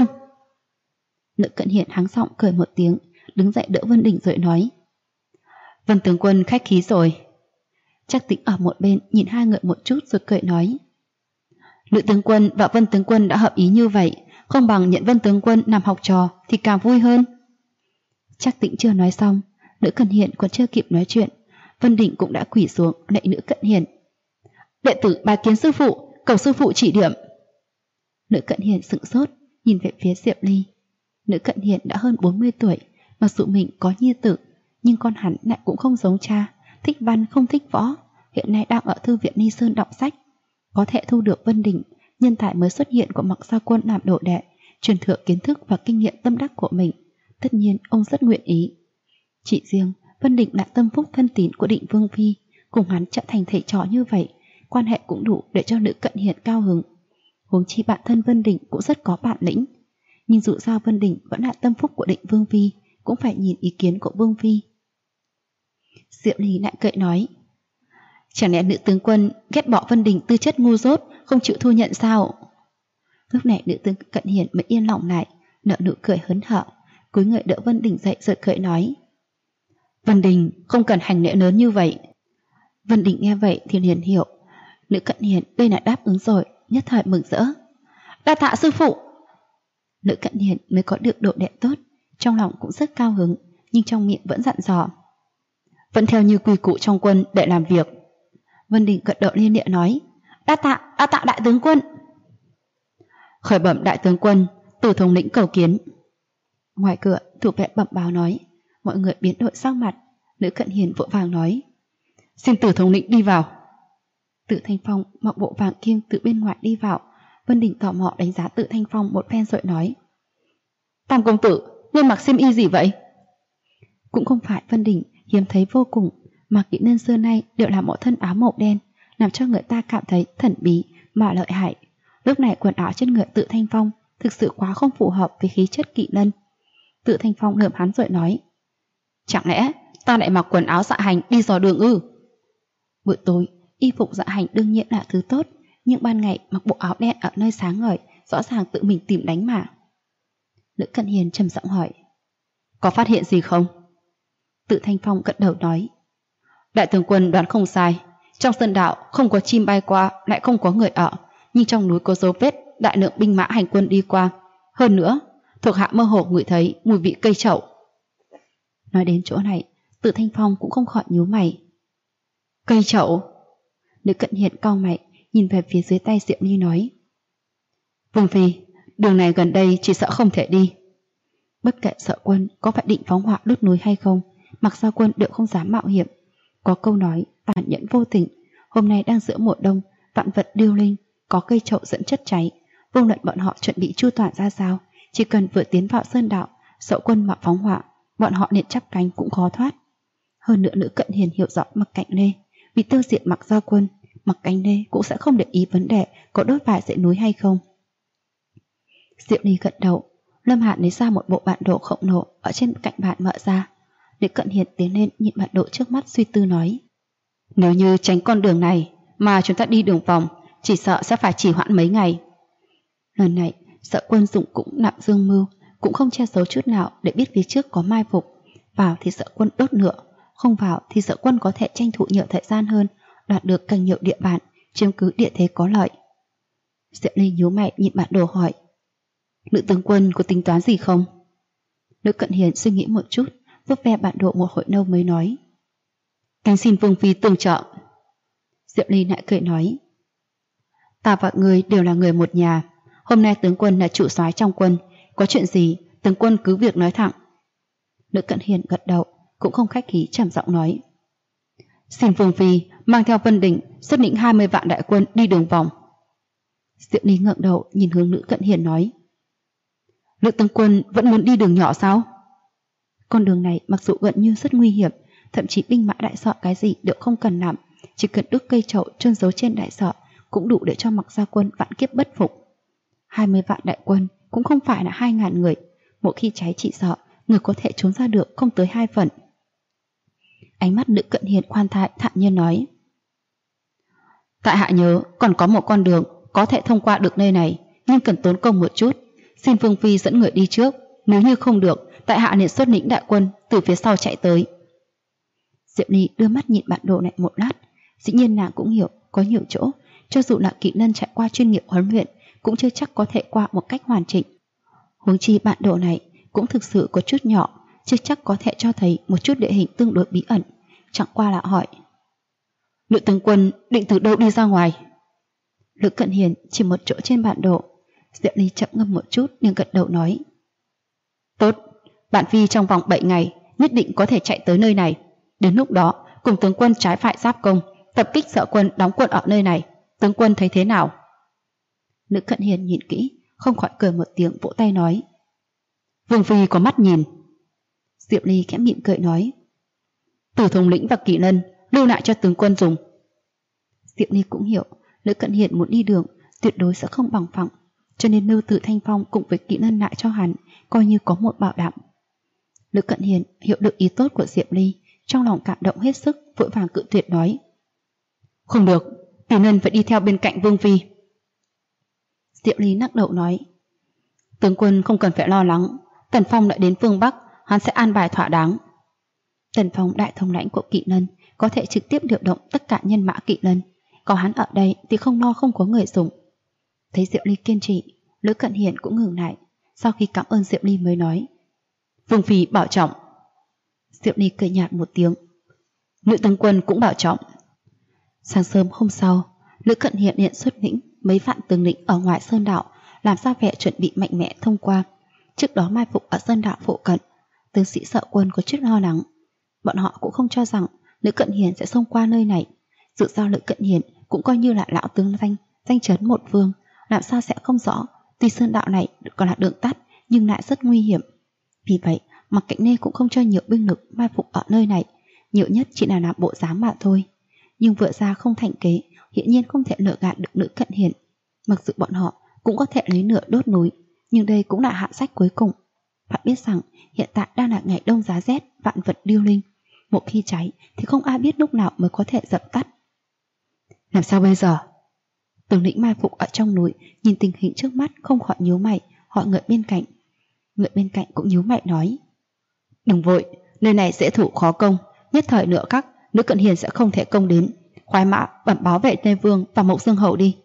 A: Lữ Cận Hiền hắng giọng cười một tiếng, đứng dậy đỡ Vân Đình rồi nói: "Vân tướng quân khách khí rồi." Trác Tĩnh ở một bên nhìn hai người một chút rồi cười nói: "Lữ tướng quân và Vân tướng quân đã hợp ý như vậy, không bằng nhận Vân tướng quân làm học trò thì càng vui hơn." Trác Tĩnh chưa nói xong, Lữ Cận Hiền còn chưa kịp nói chuyện, Vân Định cũng đã quỳ xuống lạy Lữ Cận Hiền: "Đệ tử bái kiến sư phụ, cầu sư phụ chỉ điểm." Lữ Cận Hiền sững sốt, nhìn về phía Diệp Ly. Lữ Cận Hiền đã hơn 40 tuổi, mặc dù mình có nhi tử, nhưng con hắn lại cũng không giống cha, thích văn không thích võ, hiện nay đang ở thư viện Ni Sơn đọc sách. Có thể thu được Vân Đình, nhân tài mới xuất hiện của Mặc Gia Quân làm đồ đệ, truyền thừa kiến thức và kinh nghiệm tâm đắc của mình, tất nhiên ông rất nguyện ý. Chỉ riêng Vân Định là tâm phúc thân tín của Định Vương phi, cùng hắn trở thành thầy trò như vậy, quan hệ cũng đủ để cho Lữ Cận Hiền cao hứng. Huống chi bản thân Vân Định cũng rất có bản lĩnh, nhưng dù sao Vân Định vẫn là tâm phúc của Định Vương phi, cũng phải nhìn ý kiến của Vương phi. Diệu Ly lại cười nói: Chẳng lẽ nữ tướng quân ghét bỏ Vân Đình tư chất ngu dốt, không chịu thu nhận sao? Lúc này nữ tướng Cận Hiền mới yên lòng lại, nở nụ cười hớn hở, cúi người đỡ Vân Đình dậy rồi cười nói: Vân Đình, không cần hành lễ lớn như vậy. Vân Đình nghe vậy thì liền hiểu, nữ Cận Hiền đây là đáp ứng rồi, nhất thời mừng rỡ. Đa tạ sư phụ. Nữ Cận Hiền mới có được độ đệ tốt, trong lòng cũng rất cao hứng, nhưng trong miệng vẫn dặn dò: Vẫn theo như quy củ trong quân để làm việc. Vân Đình gật đầu liên địa nói: đa tạ đại tướng quân. Khởi bẩm đại tướng quân, Từ thống lĩnh cầu kiến. Ngoài cửa thủ vệ bẩm báo nói. Mọi người biến đổi sắc mặt. Nữ Cận Hiền vội vàng nói: Xin Từ thống lĩnh đi vào. Từ Thanh Phong mặc bộ vàng kim từ bên ngoài đi vào. Vân Đình tò mò đánh giá Từ Thanh Phong một phen rồi nói: Tam công tử, ngươi mặc xiêm y gì vậy? Cũng không phải Vân Đình hiếm thấy vô cùng, mà kỹ năng xưa nay đều là một thân áo màu đen, làm cho người ta cảm thấy thần bí mà lợi hại. Lúc này quần áo trên người Từ Thanh Phong thực sự quá không phù hợp với khí chất kỵ lân. Từ Thanh Phong lườm hắn rồi nói: Chẳng lẽ ta lại mặc quần áo dạ hành đi dò đường ư? Buổi tối y phục dạ hành đương nhiên là thứ tốt, nhưng ban ngày mặc bộ áo đen ở nơi sáng ngời rõ ràng tự mình tìm đánh mà. Nữ Cận Hiền trầm giọng hỏi: Có phát hiện gì không? Từ Thanh Phong gật đầu nói: Đại tướng quân đoán không sai, trong sơn đạo không có chim bay qua, lại không có người ở, nhưng trong núi có dấu vết đại lượng binh mã hành quân đi qua. Hơn nữa, thuộc hạ mơ hồ ngửi thấy mùi vị cây trậu. Nói đến chỗ này, Từ Thanh Phong cũng không khỏi nhíu mày. Cây trậu? Nữ Cận Hiền cau mày, nhìn về phía dưới tay Diệu Ly nói: Vương phi, đường này gần đây chỉ sợ không thể đi. Bất kể Sợ quân có phải định phóng hỏa đốt núi hay không, Mặc Gia quân đều không dám mạo hiểm. Có câu nói tàn nhẫn vô tình, hôm nay đang giữa mùa đông, vạn vật điêu linh, có cây trậu dẫn chất cháy. Vô luận bọn họ chuẩn bị chu toàn ra sao, chỉ cần vừa tiến vào sơn đạo, Sợ quân mà phóng hỏa, bọn họ liền chắp cánh cũng khó thoát. Hơn nữa nữ Cận Hiền hiểu rõ Mặc Cảnh Lê, vì tiêu diệt Mặc Gia quân, Mặc Cảnh Lê cũng sẽ không để ý vấn đề có đốt vài dãy núi hay không. Diệu Ly gật đầu. Lâm Hạn lấy ra một bộ bản đồ khổng lồ ở trên cạnh bàn mở ra. Nữ Cận Hiền tiến lên nhìn bản đồ trước mắt suy tư nói: Nếu như tránh con đường này mà chúng ta đi đường vòng, chỉ sợ sẽ phải trì hoãn mấy ngày. Lần này Sợ quân dụng cũng nặng dương mưu, cũng không che giấu chút nào để biết phía trước có mai phục. Vào thì Sợ quân đốt lửa, không vào thì Sợ quân có thể tranh thủ nhiều thời gian hơn, đoạt được càng nhiều địa bàn, chiếm cứ địa thế có lợi. Diệu Ly nhíu mày nhìn bản đồ hỏi: Nữ tướng quân có tính toán gì không? Nữ Cận Hiền suy nghĩ một chút, vuốt ve bản đồ một hồi lâu mới nói: Kính xin vương phi tương trợ. Diệu Ly lại cười nói: Ta và người đều là người một nhà, hôm nay tướng quân là chủ soái trong quân, có chuyện gì tướng quân cứ việc nói thẳng. Nữ Cận Hiền gật đầu, cũng không khách khí trầm giọng nói: Xin vương phi mang theo Vân Đình xuất lĩnh 20 vạn đại quân đi đường vòng. Diệu Ly ngẩng đầu nhìn hướng Nữ Cận Hiền nói: Nữ tướng quân vẫn muốn đi đường nhỏ sao? Con đường này mặc dù gần như rất nguy hiểm, thậm chí binh mã đại sọ cái gì đều không cần làm, chỉ cần đúc cây trậu chôn giấu trên đại sọ cũng đủ để cho Mặc Gia quân vạn kiếp bất phục. 20 vạn đại quân cũng không phải là 2.000 người, một khi cháy chỉ sợ người có thể trốn ra được không tới 2 phần. Ánh mắt Nữ Cận Hiền khoan thai thản nhiên nói: Tại hạ nhớ còn có một con đường có thể thông qua được nơi này, nhưng cần tốn công một chút, xin vương phi dẫn người đi trước, nếu như không được, tại hạ liền xuất lĩnh đại quân từ phía sau chạy tới. Diệu Ly đưa mắt nhìn bản đồ này một lát, dĩ nhiên nàng cũng hiểu có nhiều chỗ, cho dù là kỹ năng trải qua chuyên nghiệp huấn luyện, cũng chưa chắc có thể qua một cách hoàn chỉnh. Huống chi bản đồ này cũng thực sự có chút nhỏ, chưa chắc có thể cho thấy một chút địa hình tương đối bí ẩn. Chẳng qua là hỏi: Nữ tướng quân định từ đâu đi ra ngoài? Nữ Cận Hiền chỉ một chỗ trên bản đồ. Diệu Ly chậm ngâm một chút nhưng gật đầu nói: Tốt, bản phi trong vòng 7 ngày nhất định có thể chạy tới nơi này. Đến lúc đó cùng tướng quân trái phải giáp công, tập kích Sợ quân đóng quân ở nơi này. Tướng quân thấy thế nào? Nữ Cận Hiền nhìn kỹ, không khỏi cười một tiếng vỗ tay nói: Vương phi có mắt nhìn. Diệu Ly khẽ mỉm cười nói: Từ thống lĩnh và kỵ lân lưu lại cho tướng quân dùng. Diệu Ly cũng hiểu Nữ Cận Hiền muốn đi đường tuyệt đối sẽ không bằng phẳng, cho nên lưu Từ Thanh Phong cùng với kỵ lân lại cho hắn, coi như có một bảo đảm. Nữ Cận Hiền hiểu được ý tốt của Diệu Ly, trong lòng cảm động hết sức, vội vàng cự tuyệt nói: Không được, Tỷ Nân phải đi theo bên cạnh Vương Phi. Diệu Ly lắc đầu nói, tướng quân không cần phải lo lắng, Tần Phong đã đến phương Bắc, hắn sẽ an bài thỏa đáng. Tần Phong đại thống lãnh của Kỵ Lân, có thể trực tiếp điều động tất cả nhân mã Kỵ Lân, có hắn ở đây thì không lo không có người dùng. Thấy Diệu Ly kiên trì, Lữ Cận Hiền cũng ngừng lại, sau khi cảm ơn Diệu Ly mới nói, Vương Phi bảo trọng. Diệu Ly cười nhạt một tiếng, Nữ tướng quân cũng bảo trọng. Sáng sớm hôm sau, Lữ Cận Hiền hiện xuất lĩnh mấy vạn tướng lĩnh ở ngoài sơn đạo, làm ra vẻ chuẩn bị mạnh mẽ thông qua. Trước đó mai phục ở sơn đạo phụ cận, tướng sĩ Sợ Quân có chút lo lắng. Bọn họ cũng không cho rằng Lữ Cận Hiền sẽ xông qua nơi này. Dù sao Lữ Cận Hiền cũng coi như là lão tướng danh chấn một vương, làm sao sẽ không rõ. Tuy sơn đạo này còn là đường tắt nhưng lại rất nguy hiểm. Vì vậy, Mạc Cảnh Nê cũng không cho nhiều binh lực mai phục ở nơi này, nhiều nhất chỉ là làm bộ dáng mà thôi. Nhưng vừa ra không thành kế, hiển nhiên không thể lừa gạt được Lữ Cận Hiền. Mặc dù bọn họ cũng có thể lấy lửa đốt núi, nhưng đây cũng là hạ sách cuối cùng. Bạn biết rằng hiện tại đang là ngày đông giá rét, vạn vật điêu linh. Một khi cháy thì không ai biết lúc nào mới có thể dập tắt. Làm sao bây giờ? Tướng lĩnh mai phục ở trong núi nhìn tình hình trước mắt không khỏi nhíu mày, hỏi người bên cạnh. Người bên cạnh cũng nhíu mày nói, đừng vội, nơi này dễ thủ khó công, nhất thời nữa các Lữ Cận Hiền sẽ không thể công đến. Khoái mã bẩm báo vệ Tây Vương và Mộc Dương Hậu đi.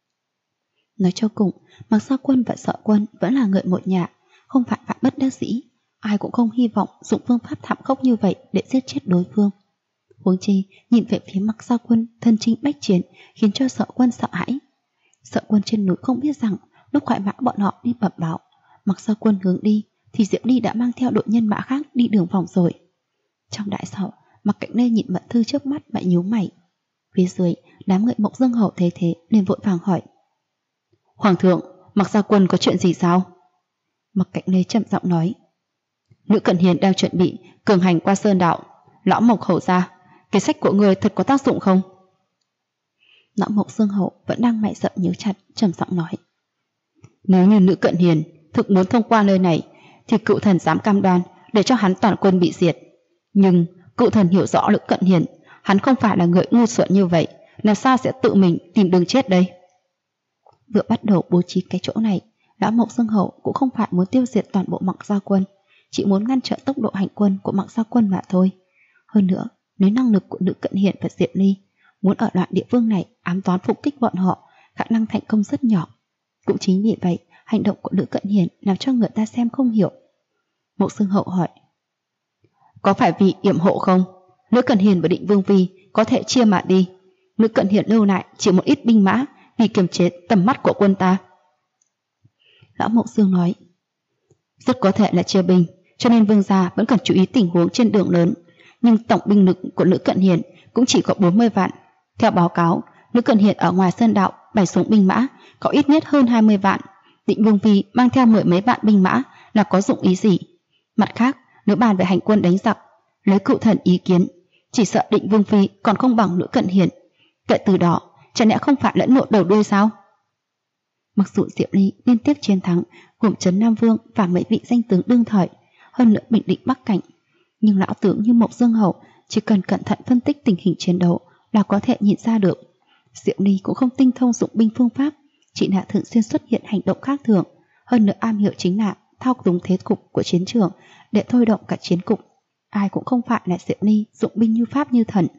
A: Nói cho cùng, Mạc Gia Quân và Sợ Quân vẫn là người một nhà, không phải vạn bất đắc dĩ. Ai cũng không hy vọng dụng phương pháp thảm khốc như vậy để giết chết đối phương. Huống chi nhìn về phía Mạc Gia Quân thân chinh bách chiến, khiến cho Sợ Quân sợ hãi. Sợ Quân trên núi không biết rằng lúc khoái mã bọn họ đi bẩm báo, Mạc Gia Quân hướng đi thì Diệp Ly đã mang theo đội nhân mã khác đi đường vòng rồi. Trong đại sảnh, Mạc Cảnh Lê nhìn mật thư trước mắt mà nhíu mày. Phía dưới, đám người Mộc Dương Hậu thấy thế liền vội vàng hỏi, Hoàng thượng, Mạc Gia Quân có chuyện gì sao? Mạc Cảnh Lê chậm giọng nói, Lữ Cận Hiền đang chuẩn bị cường hành qua sơn đạo. Lão Mộc Hậu gia, kế sách của người thật có tác dụng không? Lão Mộc Dương Hậu vẫn đang mày rậm nhíu chặt, trầm giọng nói, nếu như Lữ Cận Hiền thực muốn thông qua nơi này thì cựu thần dám cam đoan để cho hắn toàn quân bị diệt. Nhưng cựu thần hiểu rõ Lữ Cận Hiền, hắn không phải là người ngu xuẩn như vậy, làm sao sẽ tự mình tìm đường chết đây? Vừa bắt đầu bố trí cái chỗ này, Lão Mộc Dương Hậu cũng không phải muốn tiêu diệt toàn bộ Mạc Gia Quân, chỉ muốn ngăn chặn tốc độ hành quân của Mạc Gia Quân mà thôi. Hơn nữa, nếu năng lực của Lữ Cận Hiền và Diệp Ly muốn ở loại địa phương này ám toán phục kích bọn họ, khả năng thành công rất nhỏ. Cũng chính vì vậy, hành động của Lữ Cận Hiền làm cho người ta xem không hiểu. Mộc Dương Hậu hỏi, có phải vì yểm hộ không? Lữ Cận Hiền và Định Vương Phi có thể chia mạng đi. Lữ Cận Hiền lưu lại chỉ một ít binh mã vì kiềm chế tầm mắt của quân ta. Lão Mộc Dương nói, rất có thể là chia binh, cho nên vương gia vẫn cần chú ý tình huống trên đường lớn. Nhưng tổng binh lực của Lữ Cận Hiền cũng chỉ có 40 vạn. Theo báo cáo, Lữ Cận Hiền ở ngoài sơn đạo bày xuống binh mã có ít nhất hơn 20 vạn. Định Vương Phi mang theo 10 mấy vạn binh mã là có dụng ý gì? Mặt khác, nếu bàn về hành quân đánh giặc, lấy cựu thần ý kiến, chỉ sợ Định Vương Phi còn không bằng Lữ Cận Hiền. Kể từ đó, chẳng lẽ không phải lẫn lộn đầu đuôi sao? Mặc dù Diệp Ly liên tiếp chiến thắng gồm Trấn Nam Vương và mấy vị danh tướng đương thời, hơn nữa bình định Bắc Cảnh, nhưng lão tướng như Mộc Dương Hậu chỉ cần cẩn thận phân tích tình hình chiến đấu là có thể nhìn ra được. Diệp Ly cũng không tinh thông dụng binh phương pháp, chỉ là thường xuyên xuất hiện hành động khác thường, hơn nữa am hiểu chính là thao túng thế cục của chiến trường để thôi động cả chiến cục. Ai cũng không phải là Diệp Ly dụng binh như pháp như thần.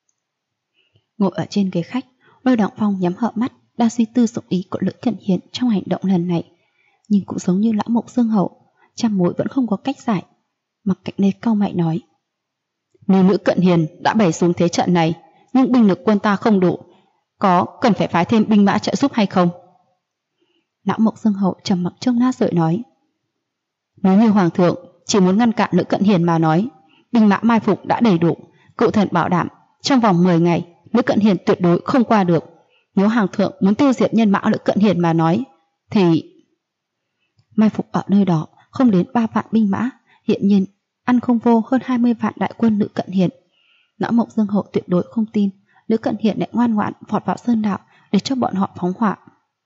A: Ngồi ở trên ghế khách, Lôi Đặng Phong nhắm hở mắt, đang suy tư dụng ý của Lữ Cận Hiền trong hành động lần này. Nhưng cũng giống như lão Mộc Dương Hậu, trăm mối vẫn không có cách giải. Mạc Cảnh Lê cau mày nói, nếu Lữ Cận Hiền đã bày xuống thế trận này, nhưng binh lực quân ta không đủ, có cần phải phái thêm binh mã trợ giúp hay không? Lão Mộc Dương Hậu trầm mặc chốc lát rồi nói, nếu như Hoàng thượng chỉ muốn ngăn cản Lữ Cận Hiền mà nói, binh mã mai phục đã đầy đủ, cựu thần bảo đảm trong vòng 10 ngày Lữ Cận Hiền tuyệt đối không qua được. Nếu Hoàng thượng muốn tiêu diệt nhân mã Lữ Cận Hiền mà nói, thì mai phục ở nơi đó không đến 3 vạn binh mã, hiện nhiên ăn không vô hơn 20 vạn đại quân Lữ Cận Hiền. Lão Mộc Dương Hậu tuyệt đối không tin Lữ Cận Hiền lại ngoan ngoãn vọt vào sơn đạo để cho bọn họ phóng hỏa.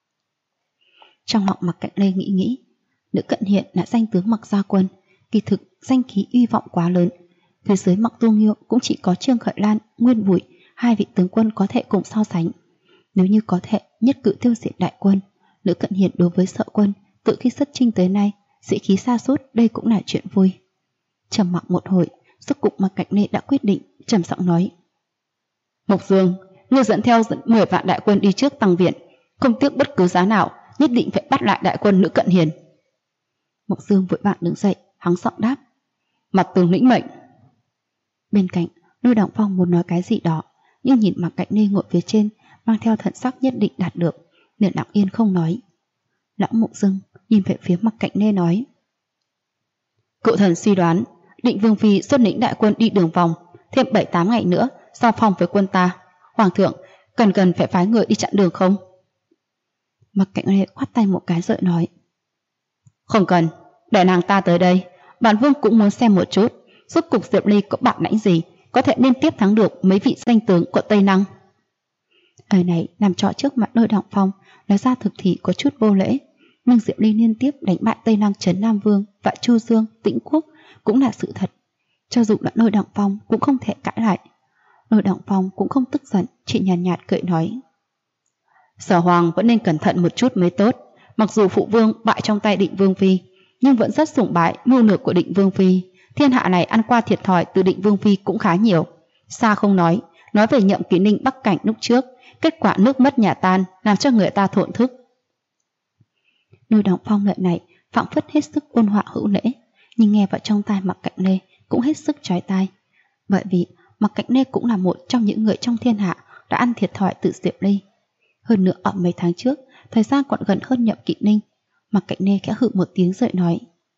A: Trong lòng Mạc Cảnh Lê nghĩ, Lữ Cận Hiền là danh tướng Mạc Gia Quân, kỳ thực danh khí uy vọng quá lớn. Phía dưới Mạc Tu Nghiêu cũng chỉ có Trương Khởi Lan, Nguyên Bùi, hai vị tướng quân có thể cùng so sánh. Nếu như có thể nhất cử tiêu diệt đại quân, Lữ Cận Hiền đối với Sợ Quân tự khi xuất chinh tới nay, sĩ khí sa sút, đây cũng là chuyện vui. Trầm mặc một hồi, rốt cục Mạc Cảnh Nê đã quyết định, trầm giọng nói: Mộc Dương, ngươi dẫn theo 10 vạn đại quân đi trước tăng viện, không tiếc bất cứ giá nào, nhất định phải bắt lại đại quân Lữ Cận Hiền. Mộc Dương vội vàng đứng dậy, hắng giọng đáp: Mặt tướng lĩnh mệnh. Bên cạnh, Lôi Đằng Phong muốn nói cái gì đó, nhưng nhìn Mạc Cảnh Nê ngồi phía trên, mang theo thần sắc nhất định đạt được, nên lặng yên không nói. Lão Mộc Dương nhìn về phía Mạc Cảnh Nê nói: Cựu thần suy đoán, Định Vương phi xuất lĩnh đại quân đi đường vòng, thêm 7-8 ngày nữa giao phong với quân ta. Hoàng thượng cần phải phái người đi chặn đường không? Mạc Cảnh Nê khoát tay một cái rồi nói: Không cần, để nàng ta tới đây, bản vương cũng muốn xem một chút, rốt cục Diệp Ly có bản lãnh gì có thể liên tiếp thắng được mấy vị danh tướng của Tây Năng. Lời này làm trò trước mặt Lôi Đằng Phong nói ra thực thì có chút vô lễ, nhưng Diệp Ly liên tiếp đánh bại Tây Năng Trấn Nam Vương và Chu Dương, Tĩnh Quốc cũng là sự thật. Cho dù là Lôi Đằng Phong cũng không thể cãi lại. Lôi Đằng Phong cũng không tức giận, chỉ nhàn nhạt cười nói: Sở Hoàng vẫn nên cẩn thận một chút mới tốt. Mặc dù phụ vương bại trong tay Định Vương phi, nhưng vẫn rất sủng bái mưu lược của Định Vương phi. Thiên hạ này ăn qua thiệt thòi từ Định Vương phi cũng khá nhiều. Xa không nói về Nhậm Ký Ninh Bắc Cảnh lúc trước, kết quả nước mất nhà tan, làm cho người ta thổn thức. Lôi Đằng Phong lời này phảng phất hết sức ôn hòa hữu lễ, nhưng nghe vào trong tai Mạc Cảnh Nê cũng hết sức chói tai. Bởi vì Mạc Cảnh Nê cũng là một trong những người trong thiên hạ đã ăn thiệt thòi từ Diệp Ly. Hơn nữa ở mấy tháng trước, thời gian còn gần hơn Nhậm Ký Ninh, Mạc Cảnh Nê khẽ hự một tiếng rồi nói: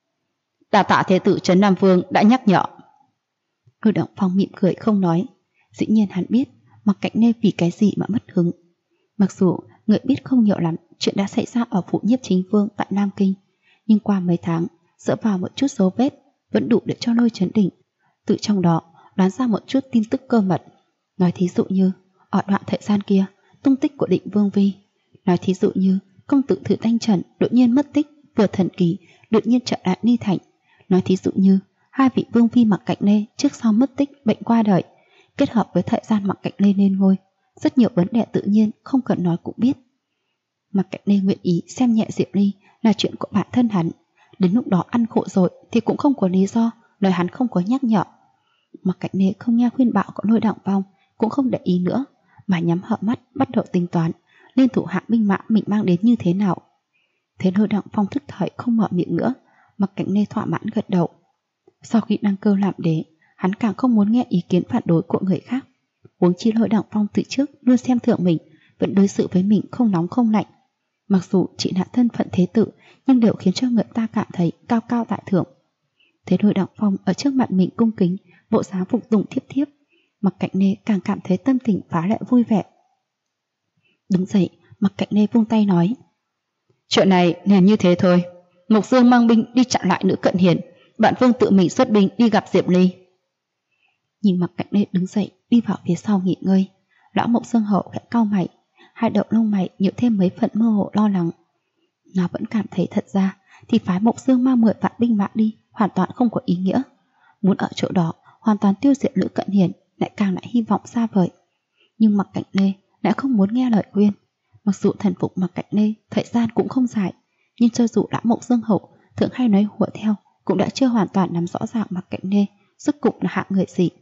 A: Đa tạ thế tử Trấn Nam Vương đã nhắc nhở. Lôi Đằng Phong mỉm cười không nói. Dĩ nhiên hắn biết Mạc Cảnh Nê vì cái gì mà mất hứng. Mặc dù người biết không nhiều lắm chuyện đã xảy ra ở phủ Nhiếp Chính Vương tại Nam Kinh, nhưng qua mấy tháng dựa vào một chút dấu vết vẫn đủ để cho Lôi chấn định, từ trong đó đoán ra một chút tin tức cơ mật. Nói thí dụ như ở đoạn thời gian kia tung tích của Định Vương phi, nói thí dụ như công tử Thử Thanh Trần đột nhiên mất tích, vừa thần kỳ đột nhiên trở lại Ni Thành, nói thí dụ như hai vị vương phi Mạc Cảnh Nê trước sau mất tích, bệnh qua đời, kết hợp với thời gian Mạc Cảnh Nê lên ngôi, rất nhiều vấn đề tự nhiên không cần nói cũng biết. Mạc Cảnh Nê nguyện ý xem nhẹ Diệp Ly là chuyện của bản thân hắn, đến lúc đó ăn khổ rồi thì cũng không có lý do lời hắn không có nhắc nhở. Mạc Cảnh Nê không nghe khuyên bảo của Lôi Đằng Phong, cũng không để ý nữa, mà nhắm hở mắt bắt đầu tính toán lên thủ hạng binh mã mình mang đến như thế nào. Thế Lôi Đằng Phong thức thời không mở miệng nữa, Mạc Cảnh Nê thỏa mãn gật đầu. Sau khi đăng cơ làm đế, hắn càng không muốn nghe ý kiến phản đối của người khác. Huống chi Lôi Đằng Phong từ trước luôn xem thường mình, vẫn đối xử với mình không nóng không lạnh. Mặc dù chỉ là thân phận thế tử, nhưng đều khiến cho người ta cảm thấy cao cao tại thượng. Thế Lôi Đằng Phong ở trước mặt mình cung kính, bộ dáng phục tùng thiếp thiếp, Mạc Cảnh Nê càng cảm thấy tâm tình phá lệ vui vẻ. Đứng dậy, Mạc Cảnh Nê vung tay nói: Chuyện này liền như thế thôi. Mộc Dương mang binh đi chặn lại Lữ Cận Hiền, bản vương tự mình xuất binh đi gặp Diệp Ly. Nhìn Mạc Cảnh Nê đứng dậy đi vào phía sau nghỉ ngơi, lão Mộc Dương hậu khẽ cau mày, hai đầu lông mày nhiều thêm mấy phần mơ hồ lo lắng. Nó vẫn cảm thấy thật ra thì phái Mộc Dương mang 10 vạn binh mã đi hoàn toàn không có ý nghĩa. Muốn ở chỗ đó hoàn toàn tiêu diệt Lữ Cận Hiền lại càng lại hy vọng xa vời. Nhưng Mạc Cảnh Nê lại không muốn nghe lời khuyên. Mặc dù thần phục Mạc Cảnh Nê thời gian cũng không dài, nhưng cho dù lão Mộc Dương hậu thường hay nói hùa theo, cũng đã chưa hoàn toàn nắm rõ ràng Mạc Cảnh Nê rốt cục là hạng người gì.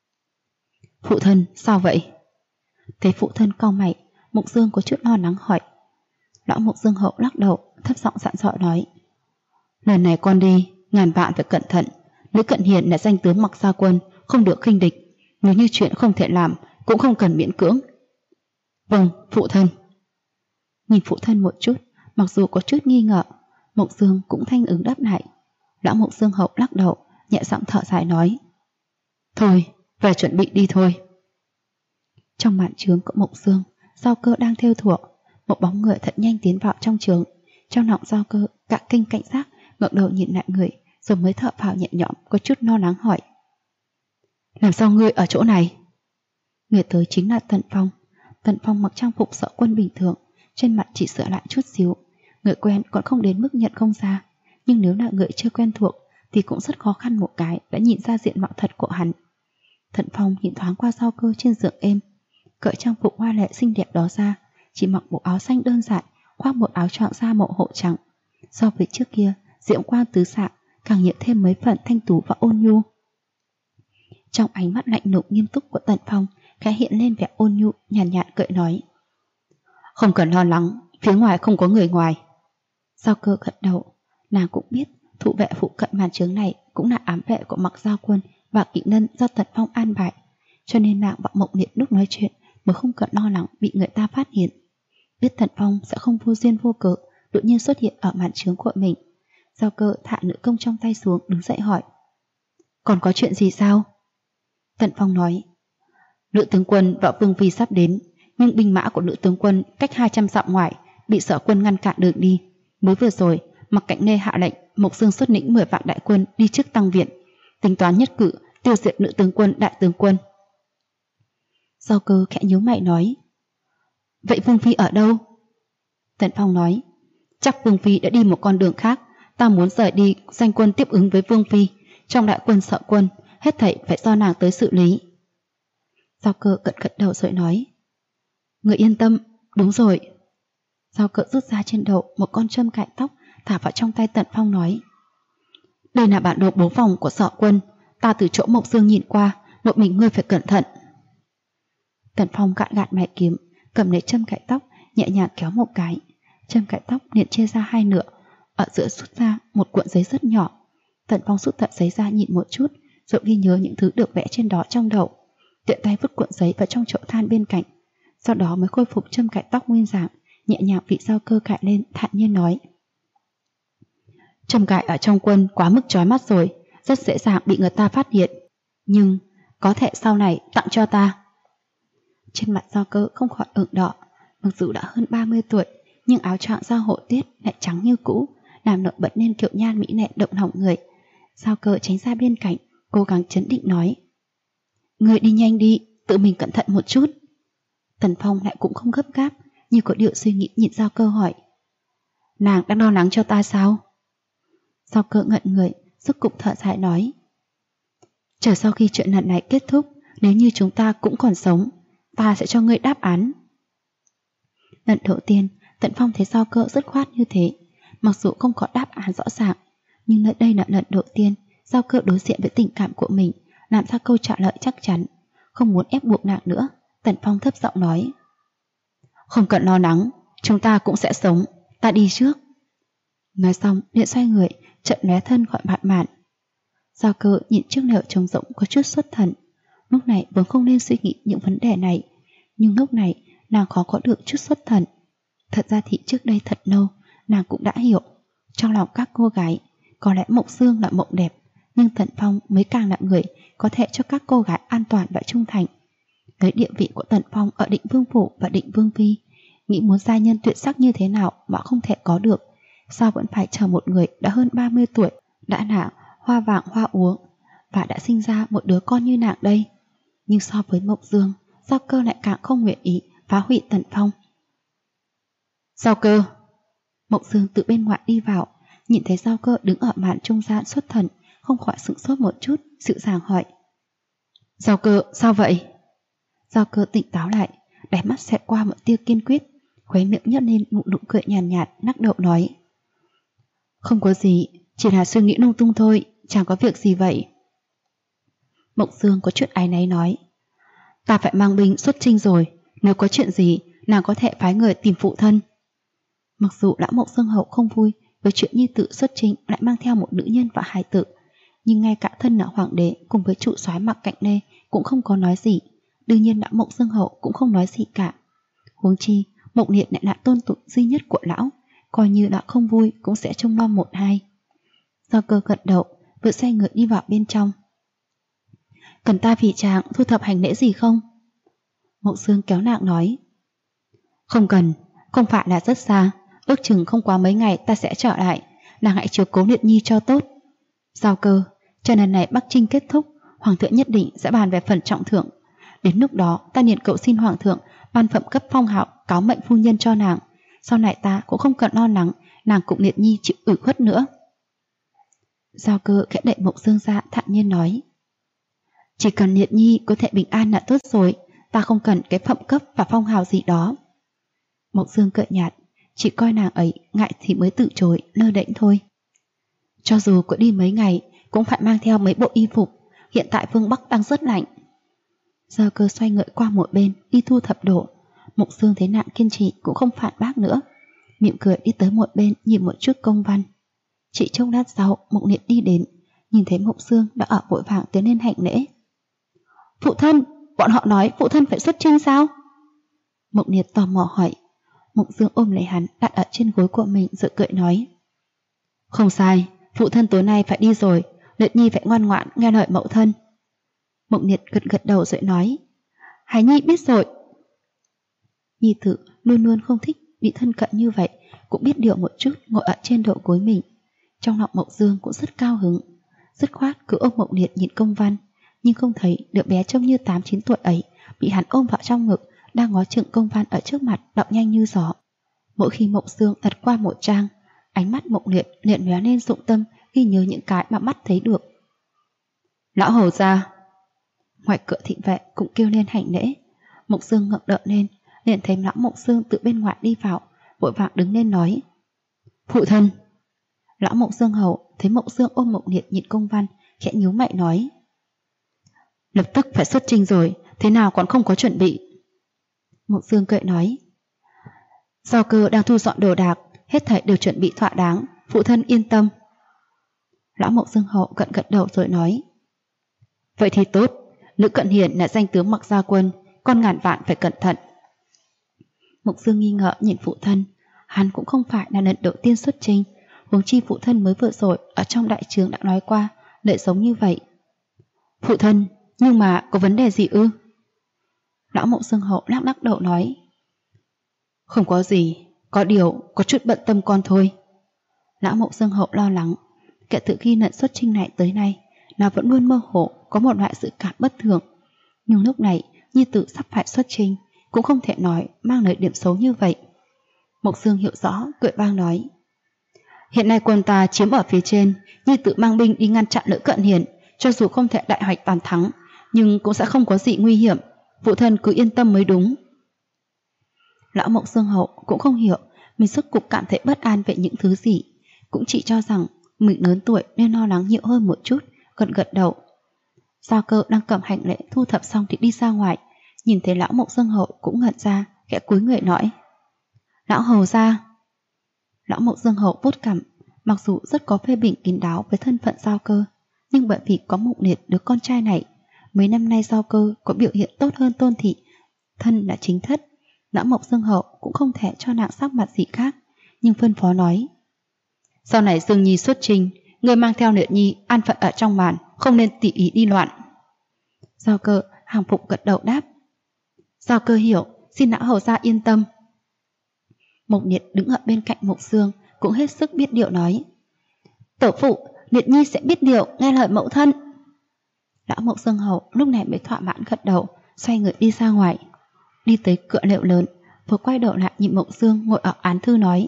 A: Phụ thân, sao vậy? Thấy phụ thân cau mày, Mộc Dương có chút lo lắng hỏi. Lão Mộc Dương hậu lắc đầu, thấp giọng dặn dò nói: Lần này con đi, ngàn vạn phải cẩn thận. Lữ Cận Hiền là danh tướng Mặc Gia Quân, không được khinh địch. Nếu như chuyện không thể làm, cũng không cần miễn cưỡng. Vâng, phụ thân. Nhìn phụ thân một chút, mặc dù có chút nghi ngờ, Mộc Dương cũng thanh ứng đáp lại. Lão Mộc Dương hậu lắc đầu, nhẹ giọng thở dài nói: Thôi, về chuẩn bị đi thôi. Trong màn trướng của Mộc Dương, Giao Cơ đang thêu thủa, một bóng người thật nhanh tiến vào trong trướng. Trong lòng Giao Cơ cả kinh cảnh giác, ngẩng đầu nhìn lại người, rồi mới thở phào nhẹ nhõm, có chút lo lắng hỏi: Làm sao ngươi ở chỗ này? Người tới chính là Tần Phong. Tần Phong mặc trang phục Sợ Quân bình thường, trên mặt chỉ sửa lại chút xíu. Người quen còn không đến mức nhận không ra, nhưng nếu là người chưa quen thuộc thì cũng rất khó khăn một cái đã nhìn ra diện mạo thật của hắn. Tần Phong nhìn thoáng qua Giao Cơ trên giường êm, cởi trang phục hoa lệ xinh đẹp đó ra, chỉ mặc bộ áo xanh đơn giản, khoác một áo choàng da màu hộ trắng. So với trước kia, diễm quang tứ xạ càng nhiễm thêm mấy phần thanh tú và ôn nhu. Trong ánh mắt lạnh lùng nghiêm túc của Tần Phong khẽ hiện lên vẻ ôn nhu, nhàn nhạt cười nói: "Không cần lo lắng, phía ngoài không có người ngoài." Giao Cơ gật đầu, nàng cũng biết thủ vệ phụ cận màn trướng này cũng là ám vệ của Mặc Giao Quân và kỵ nân do Tần Phong an bài, cho nên nàng và Mộng Liệt lúc nói chuyện mới không cần lo lắng bị người ta phát hiện. Biết Tần Phong sẽ không vô duyên vô cớ đột nhiên xuất hiện ở màn trướng của mình, Giao Cơ thả nữ công trong tay xuống, đứng dậy hỏi: "Còn có chuyện gì sao?" Tần Phong nói: "Nữ tướng quân và vương phi sắp đến, nhưng binh mã của nữ tướng quân cách 200 dặm ngoài bị sở quân ngăn cản đường đi. Mới vừa rồi, Mặc Cạnh Nê hạ lệnh Mộc Dương xuất lĩnh 10 vạn đại quân đi trước tăng viện, tính toán nhất cử tiêu diệt nữ tướng quân, đại tướng quân." Giao Cơ khẽ nhíu mày nói: "Vậy vương phi ở đâu?" Tần Phong nói: "Chắc vương phi đã đi một con đường khác, ta muốn rời đi danh quân tiếp ứng với vương phi, trong đại quân sở quân, hết thảy phải do nàng tới xử lý." Giao Cơ gật đầu rồi nói: "Người yên tâm, đúng rồi." Giao Cơ rút ra trên đầu một con châm cài tóc, thả vào trong tay Tần Phong nói: "Đây là bản đồ bố phòng của sở quân, ta từ chỗ Mộc Dương nhìn qua, một mình ngươi phải cẩn thận." Tần Phong gạn gạn mày kiếm, cầm lấy châm cài tóc, nhẹ nhàng kéo một cái, châm cài tóc liền chia ra hai nửa, ở giữa rút ra một cuộn giấy rất nhỏ. Tần Phong rút tận giấy ra nhìn một chút, rồi ghi nhớ những thứ được vẽ trên đó trong đầu, tiện tay vứt cuộn giấy vào trong chậu than bên cạnh, sau đó mới khôi phục châm cài tóc nguyên dạng, nhẹ nhàng vị Giao Cơ cài lên, thản nhiên nói: "Châm cài ở trong quân quá mức chói mắt rồi, rất dễ dàng bị người ta phát hiện, nhưng có thể sau này tặng cho ta." Trên mặt Giao Cơ không khỏi ửng đỏ, mặc dù đã hơn 30 tuổi, nhưng áo choàng da hổ tiết lại trắng như cũ, làm nổi bật lên kiều nhan mỹ lệ động lòng người. Giao Cơ tránh ra bên cạnh, cố gắng trấn định nói: "Ngươi đi nhanh đi, tự mình cẩn thận một chút." Tần Phong lại cũng không gấp gáp, như có điều suy nghĩ nhìn Giao Cơ hỏi: "Nàng đang lo lắng cho ta sao?" Giao Cơ ngẩn người, rốt cục thở dài nói: "Chờ sau khi chuyện lần này kết thúc, nếu như chúng ta cũng còn sống, ta sẽ cho ngươi đáp án." Lần đầu tiên, Tần Phong thấy Giao Cơ dứt khoát như thế, mặc dù không có đáp án rõ ràng, nhưng đây là lần đầu tiên Giao Cơ đối diện với tình cảm của mình, làm ra câu trả lời chắc chắn. Không muốn ép buộc nàng nữa, Tần Phong thấp giọng nói: "Không cần lo lắng, chúng ta cũng sẽ sống, ta đi trước." Nói xong liền xoay người, chợt lóe thân khỏi mặt màn. Giao Cơ nhìn chiếc nẻo trống rỗng có chút xuất thần. Lúc này vốn không nên suy nghĩ những vấn đề này, nhưng lúc này nàng khó có được chút xuất thần. Thật ra thì trước đây thật lâu, nàng cũng đã hiểu, trong lòng các cô gái, có lẽ Mộc Dương là mộng đẹp, nhưng Tần Phong mới càng là người có thể cho các cô gái an toàn và trung thành. Lấy địa vị của Tần Phong ở Định Vương Phủ và Định Vương Phi, nghĩ muốn gia nhân tuyệt sắc như thế nào mà không thể có được, sao vẫn phải chờ một người đã hơn 30 tuổi, đã là hoa vàng hoa úa, và đã sinh ra một đứa con như nàng đây. Nhưng so với Mộc Dương, Giao Cơ lại càng không nguyện ý phá hủy Tần Phong. "Giao Cơ!" Mộc Dương từ bên ngoài đi vào, nhìn thấy Giao Cơ đứng ở màn trung gian xuất thần, không khỏi sửng sốt một chút, dịu dàng hỏi: "Giao Cơ, sao vậy?" Giao Cơ tỉnh táo lại, đáy mắt xẹt qua một tia kiên quyết, khóe miệng nhếch lên một nụ cười nhàn nhạt, lắc đầu nói: "Không có gì, chỉ là suy nghĩ lung tung thôi, chẳng có việc gì vậy." Mộc Dương có chút áy náy nói: "Ta phải mang binh xuất chinh rồi, nếu có chuyện gì, nàng có thể phái người tìm phụ thân." Mặc dù lão Mộc Dương hậu không vui với chuyện nhi tử xuất chinh lại mang theo một nữ nhân và hài tử, nhưng ngay cả thân là hoàng đế cùng với trụ soái Mặc Cạnh Nê cũng không có nói gì. Đương nhiên lão Mộc Dương hậu cũng không nói gì cả. Huống chi Mộc Liệt lại là tôn tụng duy nhất của lão, coi như đã không vui cũng sẽ trông nom một hai. Giao Cơ gật đầu, vừa xoay người đi vào bên trong. "Cần ta vì chàng thu thập hành lễ gì không?" Mộc Dương kéo nàng nói: "Không cần, không phải là rất xa, ước chừng không quá mấy ngày ta sẽ trở lại, nàng hãy chiếu cố Liệt Nhi cho tốt. Giao Cơ, cho lần này Bắc Trinh kết thúc, Hoàng thượng nhất định sẽ bàn về phần trọng thưởng. Đến lúc đó ta liền cầu xin Hoàng thượng ban phẩm cấp phong hạo cáo mệnh phu nhân cho nàng. Sau này ta cũng không cần lo lắng nàng cùng Liệt Nhi chịu ủy khuất nữa." Giao Cơ khẽ đẩy Mộc Dương ra, thản nhiên nói: "Chỉ cần Liệt Nhi có thể bình an là tốt rồi, ta không cần cái phẩm cấp và phong hào gì đó. Mộc Dương cợt nhạt, chỉ coi nàng ấy ngại thì mới từ chối, lơ đễnh thôi. Cho dù có đi mấy ngày cũng phải mang theo mấy bộ y phục, hiện tại phương Bắc đang rất lạnh. Giao Cơ xoay người qua một bên đi thu thập đồ. Mộc Dương thấy nàng kiên trì cũng không phản bác nữa, mỉm cười đi tới một bên nhìn một chút công văn. Chỉ trong lát sau, Mộc Niệm đi đến, nhìn thấy Mộc Dương đã ở vội vàng tiến lên hành lễ. Phụ thân, bọn họ nói phụ thân phải xuất chinh sao? Mộc Niệm tò mò hỏi. Mộc Dương ôm lấy hắn đặt ở trên gối của mình rồi cười nói. Không sai, phụ thân tối nay phải đi rồi, Liệt Nhi phải ngoan ngoãn nghe lời mẫu thân. Mộc Niệm gật gật đầu rồi nói. Hải Nhi biết rồi. Nhi tử luôn luôn không thích bị thân cận như vậy, cũng biết điều một chút ngồi ở trên đầu gối mình. Trong lòng Mộc Dương cũng rất cao hứng, dứt khoát cứ ôm Mộc Niệm nhìn công văn, nhưng không thấy đứa bé trông như 8-9 tuổi ấy bị hắn ôm vào trong ngực, đang ngó chừng công văn ở trước mặt đọc nhanh như gió. Mỗi khi Mộc Dương lật qua một trang, ánh mắt Mộc Niệm liền lóe lên dụng tâm ghi nhớ những cái mà mắt thấy được. Lão hầu gia. Ngoài cửa thị vệ cũng kêu lên hành lễ. Mộc Dương ngẩng đầu lên, liền thấy lão Mộc Dương từ bên ngoài đi vào, vội vàng đứng lên nói. Phụ thân. Lão Mộc Dương hầu thấy Mộc Dương ôm Mộc Niệm nhìn công văn, khẽ nhíu mày nói. Lập tức phải xuất chinh rồi, thế nào còn không có chuẩn bị? Mộc Dương cười nói. Giao Cơ đang thu dọn đồ đạc, hết thảy đều chuẩn bị thỏa đáng, phụ thân yên tâm. Lão Mộc Dương hầu gật gật đầu rồi nói. Vậy thì tốt, Nữ Cận Hiền là danh tướng Mặc Gia Quân, con ngàn vạn phải cẩn thận. Mộc Dương nghi ngờ nhìn phụ thân, hắn cũng không phải là lần đầu tiên xuất chinh, huống chi phụ thân mới vừa rồi ở trong đại trướng đã nói qua lệ giống như vậy. Phụ thân, nhưng mà có vấn đề gì ư? Lão Mộc Dương hậu lắc lắc đầu nói. Không có gì, có điều có chút bận tâm con thôi. Lão Mộc Dương hậu lo lắng, kể từ khi lần xuất chinh này tới nay, nó vẫn luôn mơ hồ có một loại dự cảm bất thường. Nhưng lúc này nhi tử sắp phải xuất chinh, cũng không thể nói mang lời điểm xấu như vậy. Mộc Dương hiểu rõ, cười vang nói. Hiện nay quân ta chiếm ở phía trên, nhi tử mang binh đi ngăn chặn Nữ Cận Hiền, cho dù không thể đại hoạch toàn thắng, nhưng cũng sẽ không có gì nguy hiểm, phụ thân cứ yên tâm mới đúng. Lão Mộc Dương hậu cũng không hiểu mình suốt cuộc cảm thấy bất an về những thứ gì, cũng chỉ cho rằng mình lớn tuổi nên lo lắng nhiều hơn một chút, gật gật đầu. Giao Cơ đang cầm hành lễ thu thập xong thì đi ra ngoài, nhìn thấy lão Mộc Dương hậu cũng ngẩn ra, khẽ cúi người nói. Lão hầu gia. Lão Mộc Dương hậu vuốt cằm, mặc dù rất có phê bình kín đáo với thân phận Giao Cơ, nhưng bởi vì có Mộc Niệm đứa con trai này, mấy năm nay Giao Cơ có biểu hiện tốt hơn Tôn thị, thân là chính thất, lão Mộc Dương hậu cũng không thể cho nàng sắc mặt gì khác, nhưng phân phó nói. Sau này Dương Nhi xuất trình, người mang theo Niệm Nhi an phận ở trong màn, không nên tùy ý đi loạn. Giao Cơ hàng phục gật đầu đáp. Giao Cơ hiểu, xin lão hầu gia yên tâm. Mộc Niệm đứng ở bên cạnh Mộc Dương cũng hết sức biết điều nói. Tổ phụ, Niệm Nhi sẽ biết điều, nghe lời mẫu thân. Lão Mộc Dương hầu lúc này mới thỏa mãn gật đầu, xoay người đi ra ngoài. Đi tới cửa lều lớn, vừa quay đầu lại nhìn Mộc Dương ngồi ở án thư nói.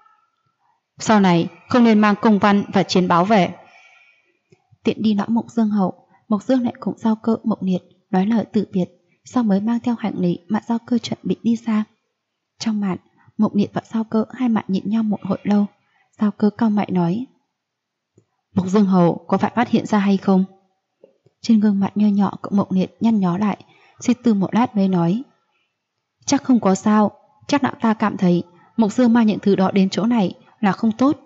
A: Sau này không nên mang công văn và chiến báo về. Tiện đi lão Mộc Dương hậu, Mộc Dương lại cùng Giao Cơ Mộc Niệm nói lời từ biệt, sau mới mang theo hành lý mà Giao Cơ chuẩn bị đi xa. Trong màn, Mộc Niệm và Giao Cơ hai mặt nhìn nhau một hồi lâu. Giao Cơ cau mày nói. Mộc Dương hầu có phải phát hiện ra hay không? Trên gương mặt nho nhỏ của Mộc Niệm nhăn nhó lại, suy tư một lát mới nói. Chắc không có sao, chắc lão ta cảm thấy Mộc Dương mang những thứ đó đến chỗ này là không tốt.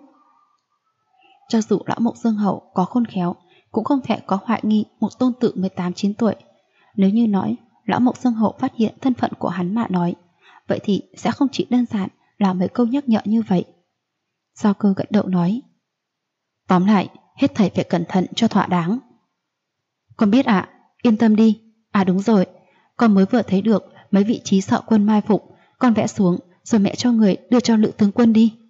A: Cho dù lão Mộc Dương hậu có khôn khéo, cũng không thể có hoài nghi một tôn tử 18-9 tuổi. Nếu như nói lão Mộc Dương hậu phát hiện thân phận của hắn mà nói, vậy thì sẽ không chỉ đơn giản là mấy câu nhắc nhở như vậy. Giao Cơ gật đầu nói. Tóm lại, hết thảy phải cẩn thận cho thỏa đáng. Con biết ạ, yên tâm đi. À đúng rồi, con mới vừa thấy được mấy vị trí sợ quân mai phục, con vẽ xuống rồi mẹ cho người đưa cho Lữ tướng quân đi.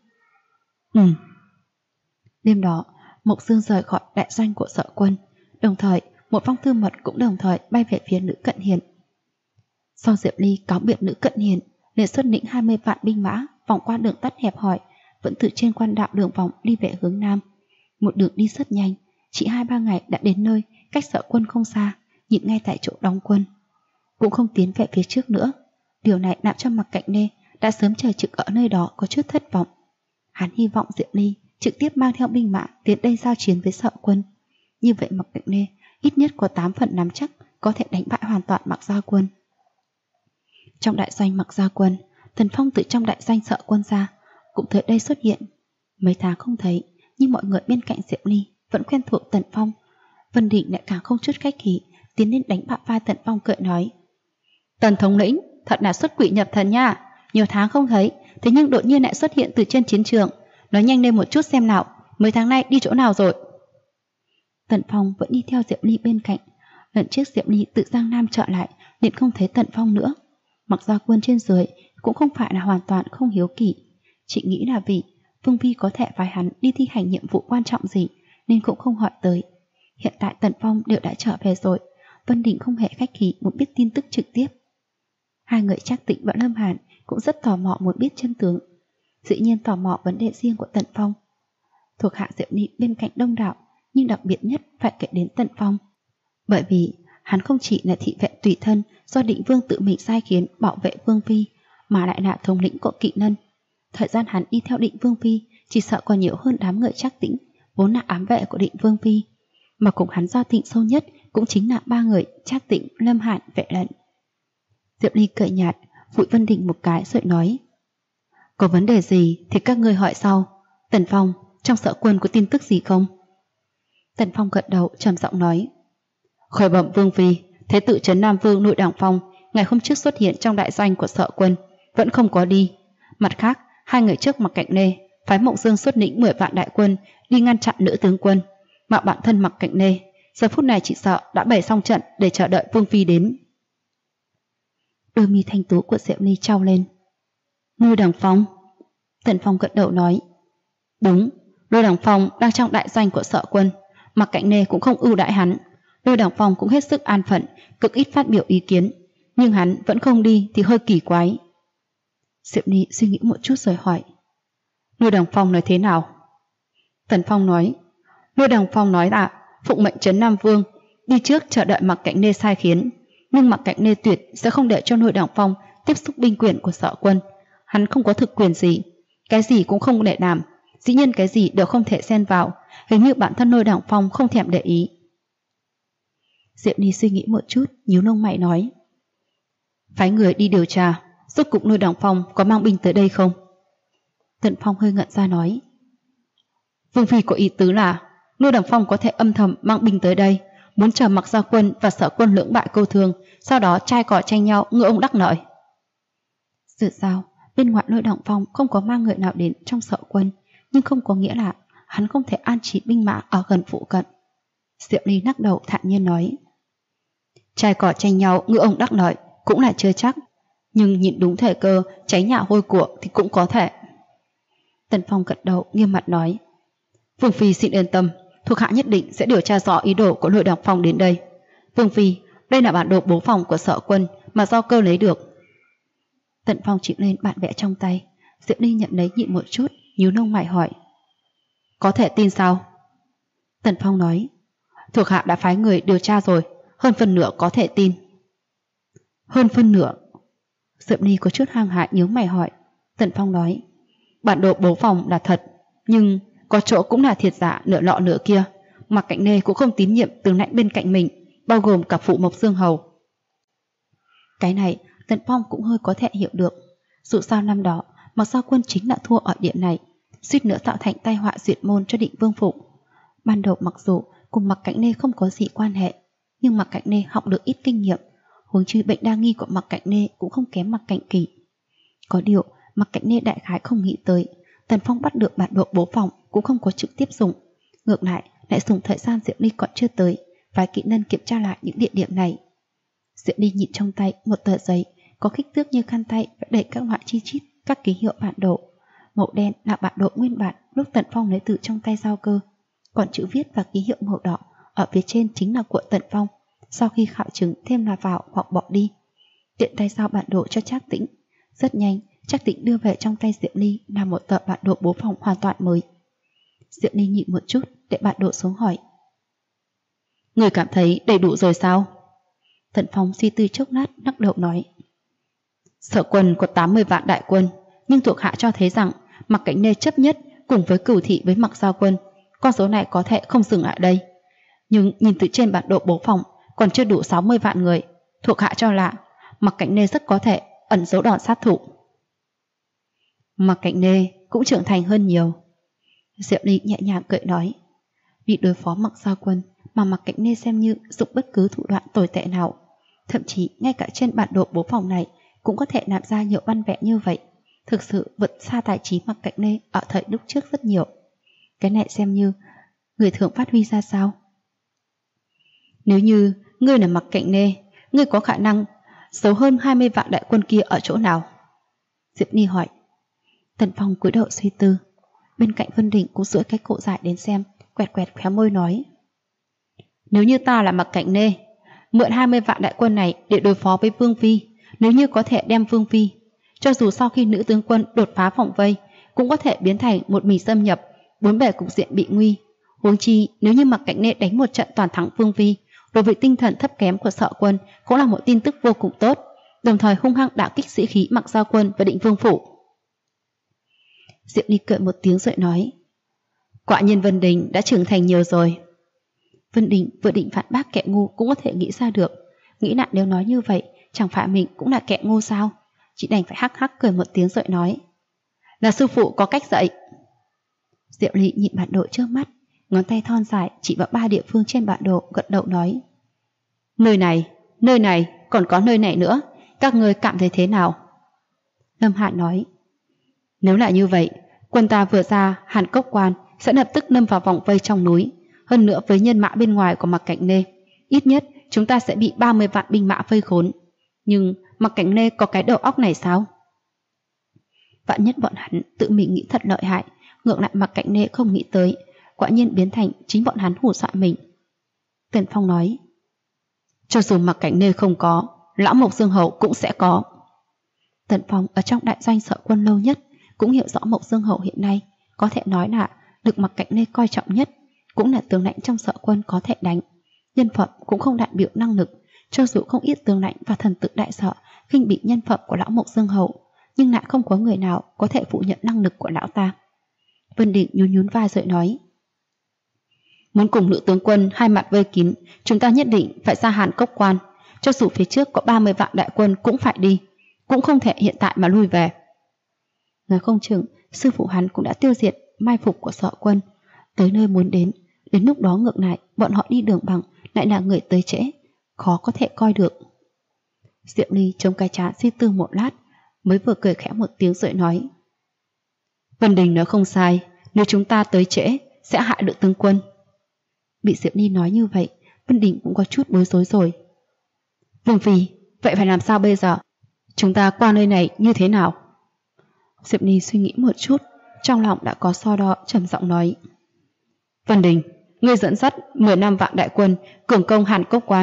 A: Đêm đó, Mộc Dương rời khỏi đại doanh của sợ quân, đồng thời một phong thư mật cũng đồng thời bay về phía Nữ Cận Hiền. Sau Diệp Ly cáo biệt Nữ Cận Hiền, liền xuất lĩnh 20 vạn binh mã vòng qua đường tắt hẹp hòi, vẫn từ trên quan đạo đường vòng đi về hướng nam. Một đường đi rất nhanh, chỉ 2-3 ngày đã đến nơi, cách sợ quân không xa, nhịn ngay tại chỗ đóng quân. cũng không tiến về phía trước nữa. Điều này làm cho Mạc Cạnh Nê đã sớm chờ trực ở nơi đó có chút thất vọng. Hắn hy vọng Diệp Ly trực tiếp mang theo binh mã tiến đây giao chiến với Sợ Quân. Như vậy Mạc Cạnh Nê ít nhất có 8 phần nắm chắc có thể đánh bại hoàn toàn Mạc Gia Quân. Trong đại doanh Mạc Gia Quân, Tần Phong từ trong đại doanh Sợ Quân ra, cũng tới đây xuất hiện. Mấy tháng không thấy, nhưng mọi người bên cạnh Diệp Ly vẫn quen thuộc Tần Phong. Vân Định lại càng không chút khách khí, tiến lên đánh bạo vai Tần Phong cười nói: Tần thống lĩnh, thật là xuất quỷ nhập thần nha, nhiều tháng không thấy, thế nhưng đột nhiên lại xuất hiện từ trên chiến trường. Nói nhanh lên một chút xem nào, mấy tháng nay đi chỗ nào rồi? Tần Phong vẫn đi theo Diệp Ly bên cạnh. Lần trước Diệp Ly tự Giang Nam trở lại, liền không thấy Tần Phong nữa. Mặc Gia Quân trên dưới cũng không phải là hoàn toàn không hiếu kỳ, chị nghĩ là vì Vương Phi có thể phái hắn đi thi hành nhiệm vụ quan trọng gì nên cũng không hỏi tới. Hiện tại Tần Phong đều đã trở về rồi, Vân Đình không hề khách khí muốn biết tin tức trực tiếp. Hai người Trác Tĩnh và Lâm Hàn cũng rất tò mò muốn biết chân tướng, dĩ nhiên tò mò vấn đề riêng của Tần Phong. Thuộc hạ Diệp Ly bên cạnh đông đảo, nhưng đặc biệt nhất phải kể đến Tần Phong, bởi vì hắn không chỉ là thị vệ tùy thân do Định Vương tự mình sai khiến bảo vệ Vương Phi, mà lại là thống lĩnh của kỵ nân. Thời gian hắn đi theo Định Vương Phi chỉ sợ còn nhiều hơn đám người Trác Tĩnh vốn là ám vệ của Định Vương Phi, mà cùng hắn giao tình sâu nhất cũng chính là ba người Trác Tĩnh, Lâm Hàn, Vệ Lận. Diệp Ly cười nhạt, vụi Vân Đình một cái rồi nói: Có vấn đề gì thì các ngươi hỏi sau. Tần Phong, trong Sợ Quân có tin tức gì không? Tần Phong gật đầu trầm giọng nói: Khởi bẩm Vương Phi, Thế tử Trấn Nam Vương Nội Đảng Phong ngày hôm trước xuất hiện trong đại doanh của Sợ Quân, vẫn không có đi. Mặt khác, 2 ngày trước Mạc Cạnh Nê phái Mộng Dương xuất lĩnh 10 vạn đại quân đi ngăn chặn nữ tướng quân, mà bản thân Mạc Cạnh Nê giờ phút này chỉ sợ đã bày xong trận để chờ đợi Vương Phi đến. Đôi mi thanh tú của Diệp Ly trao lên. Nội Đảng Phong? Tần Phong gật đầu nói: Đúng, Nội Đảng Phong đang trong đại doanh của Sợ Quân, Mạc Cạnh Nê cũng không ưu đãi hắn. Nội Đảng Phong cũng hết sức an phận, cực ít phát biểu ý kiến, nhưng hắn vẫn không đi thì hơi kỳ quái. Diệp Ly suy nghĩ một chút rồi hỏi: Nội Đảng Phong nói thế nào? Tần Phong nói: Nội Đảng Phong nói là phụng mệnh Trấn Nam Vương đi trước chờ đợi Mạc Cạnh Nê sai khiến, nhưng Mạc Cạnh Nê tuyệt sẽ không để cho Nội Đảng Phong tiếp xúc binh quyền của Sợ Quân. Hắn không có thực quyền gì, cái gì cũng không để làm, dĩ nhiên cái gì đều không thể xen vào, hình như bản thân Nội Đảng Phong không thèm để ý. Diệp Ly suy nghĩ một chút, nhíu lông mày nói: Phái người đi điều tra, rốt cục Nội Đảng Phong có mang binh tới đây không? Tần Phong hơi ngẩn ra nói: Vương Phi có ý tứ là Nội Đảng Phong có thể âm thầm mang binh tới đây, muốn chờ Mạc Gia Quân và Sợ Quân lưỡng bại câu thương, sau đó trai cỏ tranh nhau, ngựa ông đắc lợi. Sự sao bên ngoài Nội Đảng Phong không có mang người nào đến trong Sợ Quân, nhưng không có nghĩa là hắn không thể an trí binh mã ở gần phụ cận. Diệp Ly lắc đầu thản nhiên nói: Trai cỏ tranh nhau, ngựa ông đắc lợi cũng là chưa chắc, nhưng nhìn đúng thời cơ cháy nhà hôi của thì cũng có thể. Tần Phong gật đầu nghiêm mặt nói: Vương Phi xin yên tâm, thuộc hạ nhất định sẽ điều tra rõ ý đồ của Nội Đảng Phong đến đây. Vương Phi, đây là bản đồ bố phòng của Sợ Quân mà do cơ lấy được. Tần Phong chịu lên bản vẽ trong tay. Diệp Ly nhận lấy nhịn một chút, nhíu lông mày hỏi: Có thể tin sao? Tần Phong nói: Thuộc hạ đã phái người điều tra rồi, hơn phân nửa có thể tin. Hơn phân nửa? Diệp Ly có chút hăng hại nhíu mày hỏi. Tần Phong nói: Bản đồ bố phòng là thật, nhưng có chỗ cũng là thiệt giả nửa lọ nửa kia. Mạc Cạnh Nê cũng không tín nhiệm tướng lãnh bên cạnh mình, bao gồm cả phụ Mộc Dương Hầu. Cái này Tần Phong cũng hơi có thể hiểu được. Dù sao năm đó Mạc Gia Quân chính là thua ở điểm này, suýt nữa tạo thành tai họa diệt môn cho Định Vương phủ. Ban đầu mặc dù cùng Mạc Cạnh Nê không có gì quan hệ, nhưng Mạc Cạnh Nê học được ít kinh nghiệm, huống chi bệnh đa nghi của Mạc Cạnh Nê cũng không kém Mạc Cạnh Kỳ. Có điều Mạc Cạnh Nê đại khái không nghĩ tới Tần Phong bắt được bản đồ bố phòng cũng không có trực tiếp dùng, ngược lại dùng thời gian Diệp Ly còn chưa tới vài kỹ năng kiểm tra lại những địa điểm này. Diệp Ly nhịn trong tay một tờ giấy có kích thước như khăn tay và đầy các loại chi chít, các ký hiệu bản đồ. Màu đen là bản đồ nguyên bản lúc Tần Phong lấy từ trong tay Giao Cơ, còn chữ viết và ký hiệu màu đỏ ở phía trên chính là của Tần Phong sau khi khảo chứng thêm là vào hoặc bỏ đi. Tiện tay giao bản đồ cho Trác Tĩnh. Rất nhanh, Trác Tĩnh đưa về trong tay Diệp Ly là một tờ bản đồ bố phòng hoàn toàn mới. Diệp Ly nhịn một chút để bản đồ xuống hỏi: Người cảm thấy đầy đủ rồi sao? Tần Phong suy tư chốc lát, lắc đầu nói: Sở quân có 80 vạn đại quân, nhưng thuộc hạ cho thấy rằng Mạc Cảnh Nê chấp nhất cùng với Cửu Thị với Mạc Giao quân, con số này có thể không dừng lại đây. Nhưng nhìn từ trên bản đồ bố phòng còn chưa đủ 60 vạn người, thuộc hạ cho là Mạc Cảnh Nê rất có thể ẩn giấu đòn sát thủ. Mạc Cảnh Nê cũng trưởng thành hơn nhiều. Diệp Ly nhẹ nhàng cười nói: vì đối phó Mạc Giao quân mà Mạc Cảnh Nê xem như dùng bất cứ thủ đoạn tồi tệ nào, thậm chí ngay cả trên bản đồ bố phòng này cũng có thể nạp ra nhiều văn vẽ như vậy, thực sự vượt xa tài trí Mạc Cảnh Nê ở thời lúc trước rất nhiều. Cái này xem như người thường phát huy ra sao? Nếu như ngươi là Mạc Cảnh Nê, ngươi có khả năng giấu hơn 20 vạn đại quân kia ở chỗ nào? Diệp Ly hỏi. Tần Phong cúi đầu suy tư. Bên cạnh Vân Đình cũng duỗi cái cổ dài đến xem, quẹt quẹt khóe môi nói: nếu như ta là Mạc Cảnh Nê, mượn 20 vạn đại quân này để đối phó với Vương Phi, nếu như có thể đem Vương Phi, cho dù sau khi nữ tướng quân đột phá vòng vây, cũng có thể biến thành một mình xâm nhập, bốn bề cục diện bị nguy. Huống chi nếu như Mạc Cảnh Nê đánh một trận toàn thắng Vương Phi, đối với tinh thần thấp kém của Sở quân cũng là một tin tức vô cùng tốt, đồng thời hung hăng đả kích sĩ khí Mạc Giao quân và Định Vương phủ. Diệp Ly cười một tiếng rồi nói: quả nhiên Vân Đình đã trưởng thành nhiều rồi. Vân Đình vừa định phản bác kẻ ngu cũng có thể nghĩ ra được, nghĩ lại nếu nói như vậy chẳng phải mình cũng là kẻ ngu sao? Chị đành phải hắc hắc cười một tiếng rồi nói: là sư phụ có cách dạy. Diệp Ly nhìn bản đồ trước mắt, ngón tay thon dài chỉ vào 3 địa phương trên bản đồ, gật đầu nói: nơi này, còn có nơi này nữa, các ngươi cảm thấy thế nào? Lâm Hạ nói: nếu là như vậy, quân ta vừa ra Hàn Cốc quan sẽ lập tức lâm vào vòng vây trong núi, hơn nữa với nhân mã bên ngoài của Mạc Cảnh Nê, ít nhất chúng ta sẽ bị 30 vạn binh mã vây khốn. Nhưng Mạc Cảnh Nê có cái đầu óc này sao? Vạn nhất bọn hắn tự mình nghĩ thật lợi hại, ngược lại Mạc Cảnh Nê không nghĩ tới, quả nhiên biến thành chính bọn hắn hù dọa mình. Tần Phong nói: cho dù Mạc Cảnh Nê không có, lão Mộc Dương Hầu cũng sẽ có. Tần Phong ở trong đại doanh Sở quân lâu nhất, cũng hiểu rõ Mộc Dương Hầu hiện nay có thể nói là được Mạc Cảnh Nê coi trọng nhất, cũng là tướng lãnh trong Sở quân có thể đánh. Nhân phẩm cũng không đại biểu năng lực, cho dù không ít tướng lãnh và thần tự đại Sở khinh bị nhân phẩm của lão Mộc Dương Hầu, nhưng lại không có người nào có thể phủ nhận năng lực của lão ta. Vân Định nhún nhún vai rồi nói: muốn cùng nữ tướng quân hai mặt vây kín, chúng ta nhất định phải ra Hàn Cốc quan, cho dù phía trước có 30 vạn đại quân cũng phải đi, cũng không thể hiện tại mà lui về. Nói không chừng sư phụ hắn cũng đã tiêu diệt mai phục của Sở quân, tới nơi muốn đến lúc đó ngược lại bọn họ đi đường bằng lại là người tới trễ, khó có thể coi được. Diệp Ly chống cái trán suy tư một lát, mới vừa cười khẽ một tiếng rồi nói: Vân Đình nói không sai, nếu chúng ta tới trễ sẽ hại được tướng quân. Bị Diệp Ly nói như vậy, Vân Đình cũng có chút bối rối rồi. Vương Phi, vậy phải làm sao bây giờ? Chúng ta qua nơi này như thế nào? Diệp Ly suy nghĩ một chút, trong lòng đã có so đo, trầm giọng nói: Vân Đình, ngươi dẫn dắt 15 vạn đại quân cường công Hàn Cốc quan.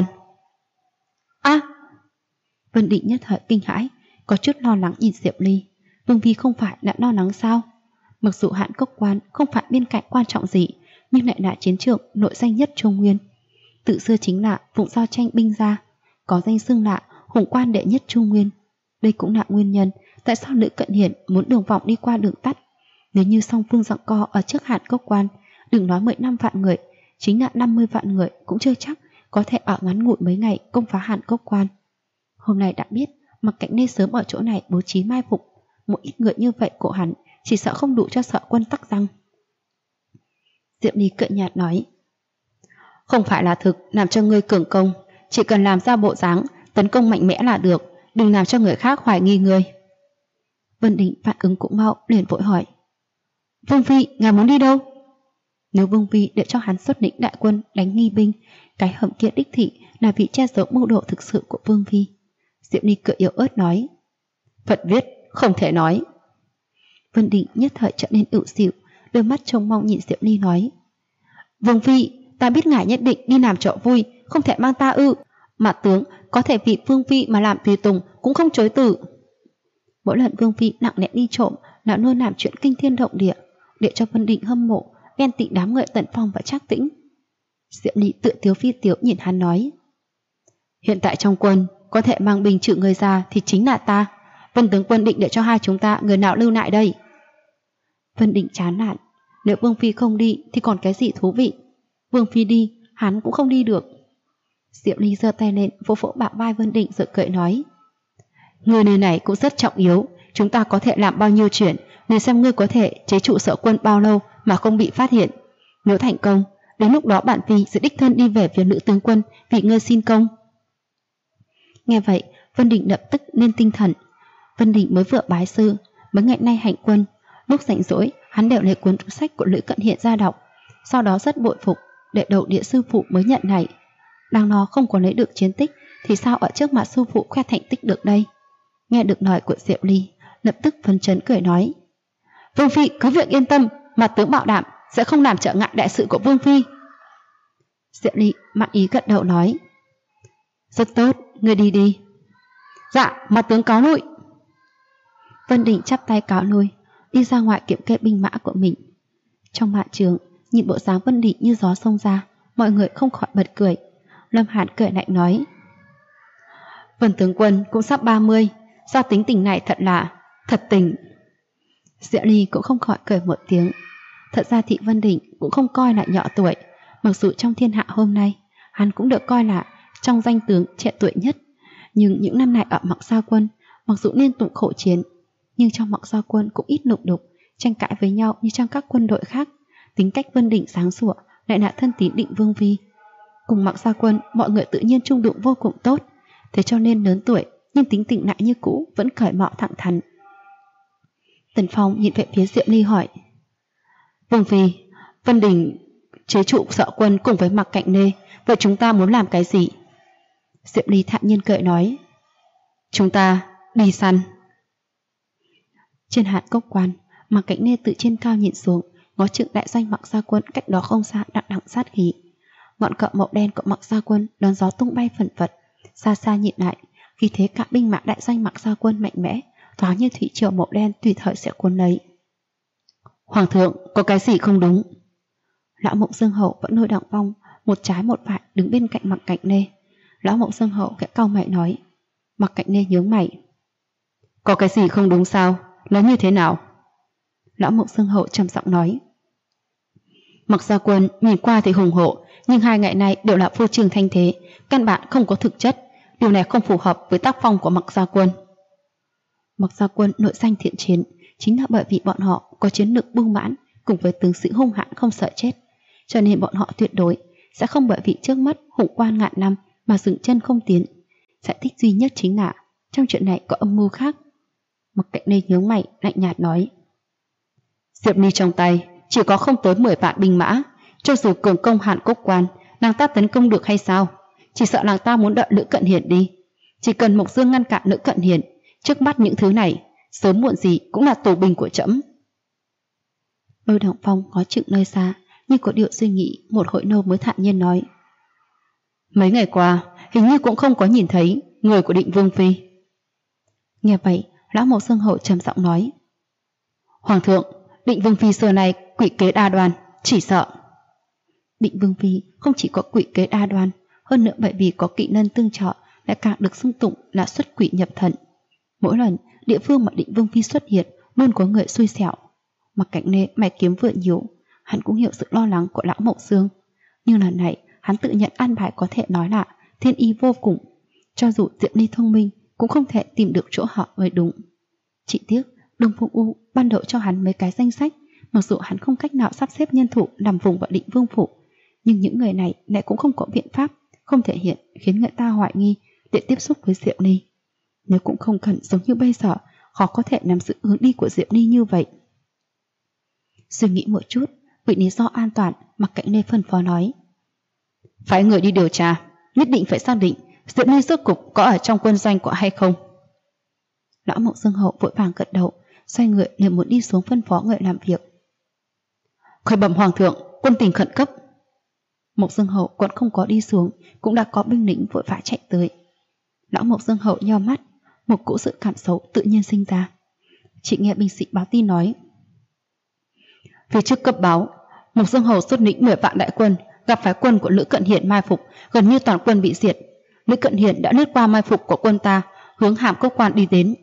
A: Vân Định nhất thời kinh hãi, có chút lo lắng nhìn Diệp Ly. Vương Phi không phải đã lo lắng sao? Mặc dù Hàn Cốc quan không phải bên cạnh quan trọng gì, nhưng lại là chiến trường nội danh nhất Trung Nguyên. Tự xưa chính là vùng giao tranh binh gia, có danh xưng là hùng quan đệ nhất Trung Nguyên. Đây cũng là nguyên nhân tại sao Lữ Cận Hiển muốn đường vòng đi qua đường tắt. Nếu như song phương giằng co ở trước Hàn Cốc quan, đừng nói 15 vạn người, chính là 50 vạn người cũng chưa chắc có thể ở ngắn ngủi mấy ngày công phá Hàn Cốc quan. Hôm nay đã biết Mạc Cảnh Nê sớm ở chỗ này bố trí mai phục, một ít người như vậy của hắn chỉ sợ không đủ cho Sở quân tắc răng. Diệp Ly cợt nhạt nói: Không phải là thực làm cho ngươi cường công, chỉ cần làm ra bộ dáng tấn công mạnh mẽ là được, đừng làm cho người khác hoài nghi ngươi. Vân Đình phản ứng cũng mau, liền vội hỏi: Vương Phi, ngài muốn đi đâu? Nếu Vương Phi để cho hắn xuất lĩnh đại quân đánh nghi binh, cái hầm kia đích thị là vị che giấu mưu đồ thực sự của Vương Phi. Diệp Ly cười yếu ớt nói: Phật viết không thể nói. Vân Định nhất thời trở nên ựu xỉu, đôi mắt trông mong nhìn Diệp Ly nói: Vương Phi, ta biết ngài nhất định đi làm trọ vui, không thể mang ta ư? Mà tướng có thể vì Vương Phi mà làm tùy tùng cũng không chối từ. Mỗi lần Vương Phi nặng nẽ đi trộm là luôn làm chuyện kinh thiên động địa, để cho Vân Định hâm mộ, ghen tị đám người Tần Phong và Trác Tĩnh. Diệp Ly tự tiếu phi tiếu nhìn hắn nói: Hiện tại trong quân, có thể mang binh trừ người ra thì chính là ta. Vân tướng quân định để cho hai chúng ta người nào lưu lại đây? Vân Định chán nản. Nếu Vương Phi không đi thì còn cái gì thú vị? Vương Phi đi, hắn cũng không đi được. Diệu Ly giơ tay lên vỗ vỗ bả vai Vân Định rồi cười nói: Người nơi này cũng rất trọng yếu, chúng ta có thể làm bao nhiêu chuyện, nên xem ngươi có thể chế trụ Sở Quân bao lâu mà không bị phát hiện. Nếu thành công, đến lúc đó bản Phi sẽ đích thân đi về phía nữ tướng quân vì ngươi xin công. Nghe vậy, Vân Định lập tức lên tinh thần. Vân Định mới vừa bái sư, mấy ngày nay hành quân, lúc rảnh rỗi hắn đều lấy cuốn chú sách của Lữ Cận Hiện ra đọc, sau đó rất bội phục để đầu địa sư phụ mới nhận này. Đang nó không có lấy được chiến tích thì sao ở trước mặt sư phụ khoe thành tích được đây? Nghe được lời của Diệu Ly, lập tức phấn chấn cười nói: Vương Phi cứ việc yên tâm, mặt tướng bảo đảm sẽ không làm trở ngại đại sự của Vương Phi. Diệu Ly mạn ý gật đầu nói: Rất tốt, ngươi đi đi. Dạ, mặt tướng cáo lui. Vân Định chắp tay cáo lui, đi ra ngoài kiểm kê binh mã của mình. Trong mạn trường, nhìn bộ dáng Vân Định như gió xông ra, mọi người không khỏi bật cười. Lâm Hàn cười lạnh nói: Vân tướng quân cũng sắp 30, sao tính tình này thật tình. Diệu Ly cũng không khỏi cười một tiếng. Thật ra thì Vân Định cũng không coi là nhỏ tuổi, mặc dù trong thiên hạ hôm nay hắn cũng được coi là trong danh tướng trẻ tuổi nhất. Nhưng những năm này ở Mặc Gia Quân, mặc dù liên tục khổ chiến, nhưng trong Mặc Gia Quân cũng ít lục đục, tranh cãi với nhau như trong các quân đội khác. Tính cách Vân Định sáng sủa, lại là thân tín Định Vương Phi. Cùng Mặc Gia Quân, mọi người tự nhiên trung đụng vô cùng tốt, thế cho nên lớn tuổi nhưng tính tình lại như cũ, vẫn cởi mở thẳng thắn. Tần Phong nhìn về phía Diệu Ly hỏi: Vương Phi, Vân Định chế trụ Sở Quân cùng với Mạc Cạnh Nê, vậy chúng ta muốn làm cái gì? Diệu Ly thản nhiên cười nói: Chúng ta đi săn. Trên hạn cốc quan, Mạc Cạnh Nê từ trên cao nhìn xuống, ngó chừng đại doanh Mặc Gia Quân cách đó không xa đặng đặng sát khí. Ngọn cờ màu đen của Mặc Gia Quân đón gió tung bay phần phật, xa xa nhìn lại, khi thế cả binh mã đại doanh Mặc Gia Quân mạnh mẽ, thoáng như thủy triều màu đen tùy thời sẽ cuốn lấy. Hoàng thượng, có cái gì không đúng? Lão Mộng Dương Hậu vẫn nuôi Đặng Phong, một trái một phải đứng bên cạnh Mạc Cạnh Nê. Lão Mộng Dương Hậu khẽ cau mày nói. Mạc Cạnh Nê nhướng mày: Có cái gì không đúng sao? Nói như thế nào? Lão Mộng Dương Hậu trầm giọng nói: Mặc Gia Quân nhìn qua thì hùng hổ, nhưng 2 ngày nay đều là phô trương thanh thế, căn bản không có thực chất. Điều này không phù hợp với tác phong của Mặc Gia Quân. Mặc Gia Quân nội danh thiện chiến, chính là bởi vì bọn họ có chiến lược bưu mãn cùng với tướng sĩ hung hãn không sợ chết, cho nên bọn họ tuyệt đối sẽ không bởi vì trước mắt hùng quan ngàn năm mà dừng chân không tiến. Giải thích duy nhất chính là trong chuyện này có âm mưu khác. Mặc Cạnh Nê nhướng mày lạnh nhạt nói: Diệp Ly trong tay chỉ có không tới 10 vạn binh mã, cho dù cường công Hàn Cốc Quan, nàng ta tấn công được hay sao? Chỉ sợ nàng ta muốn đợi Lữ Cận Hiển đi. Chỉ cần Mộc Dương ngăn cản Lữ Cận Hiển, trước mắt những thứ này sớm muộn gì cũng là tù binh của trẫm. Lôi Đặng Phong ngó chừng nơi xa, như có điều suy nghĩ, một hồi lâu mới thản nhiên nói: Mấy ngày qua hình như cũng không có nhìn thấy người của Định Vương Phi. Nghe vậy, lão Mộc Dương Hậu trầm giọng nói: Hoàng thượng, Định Vương Phi xưa này quỷ kế đa đoan, chỉ sợ. Định Vương Phi không chỉ có quỷ kế đa đoan, hơn nữa bởi vì có kỵ nân tương trợ, lại càng được xưng tụng là xuất quỷ nhập thần. Mỗi lần địa phương mà Định Vương Phi xuất hiện luôn có người xui xẻo. Mặc Cạnh Nê mày kiếm vượn nhiều, hắn cũng hiểu sự lo lắng của lão Mộng Dương, nhưng lần này hắn tự nhận an bài có thể nói là thiên ý vô cùng, cho dù Diệp Ly thông minh cũng không thể tìm được chỗ họ mới đúng. Chỉ tiếc Đông Phương U ban đầu cho hắn mấy cái danh sách, mặc dù hắn không cách nào sắp xếp nhân thủ làm vùng vào Định Vương phủ, nhưng những người này lại cũng không có biện pháp không thể hiện khiến người ta hoài nghi để tiếp xúc với Diệp Ly. Nếu cũng không cần giống như bây giờ, khó có thể nắm giữ hướng đi của Diệp Ly như vậy. Suy nghĩ một chút, vì lý do an toàn, Mặc Cạnh Nê phân phó nói: Phái người đi điều tra, nhất định phải xác định Diệp Ly rốt cục có ở trong quân doanh của hay không. Lão Mộng Dương Hậu vội vàng gật đầu, xoay người liền muốn đi xuống phân phó người làm việc. Khởi bẩm Hoàng thượng, quân tình khẩn cấp. Mộng Dương Hậu còn không có đi xuống, cũng đã có binh lính vội vã chạy tới. Lão Mộng Dương Hậu nheo mắt, một cỗ sự cảm xấu tự nhiên sinh ra. Chị nghe binh sĩ báo tin nói: Phía trước cấp báo, Mộc Dương Hầu xuất lĩnh 10 vạn đại quân gặp phải quân của Lữ Cận Hiển mai phục, gần như toàn quân bị diệt. Lữ Cận Hiền đã lướt qua mai phục của quân ta, hướng Hàm Cốc Quan đi đến.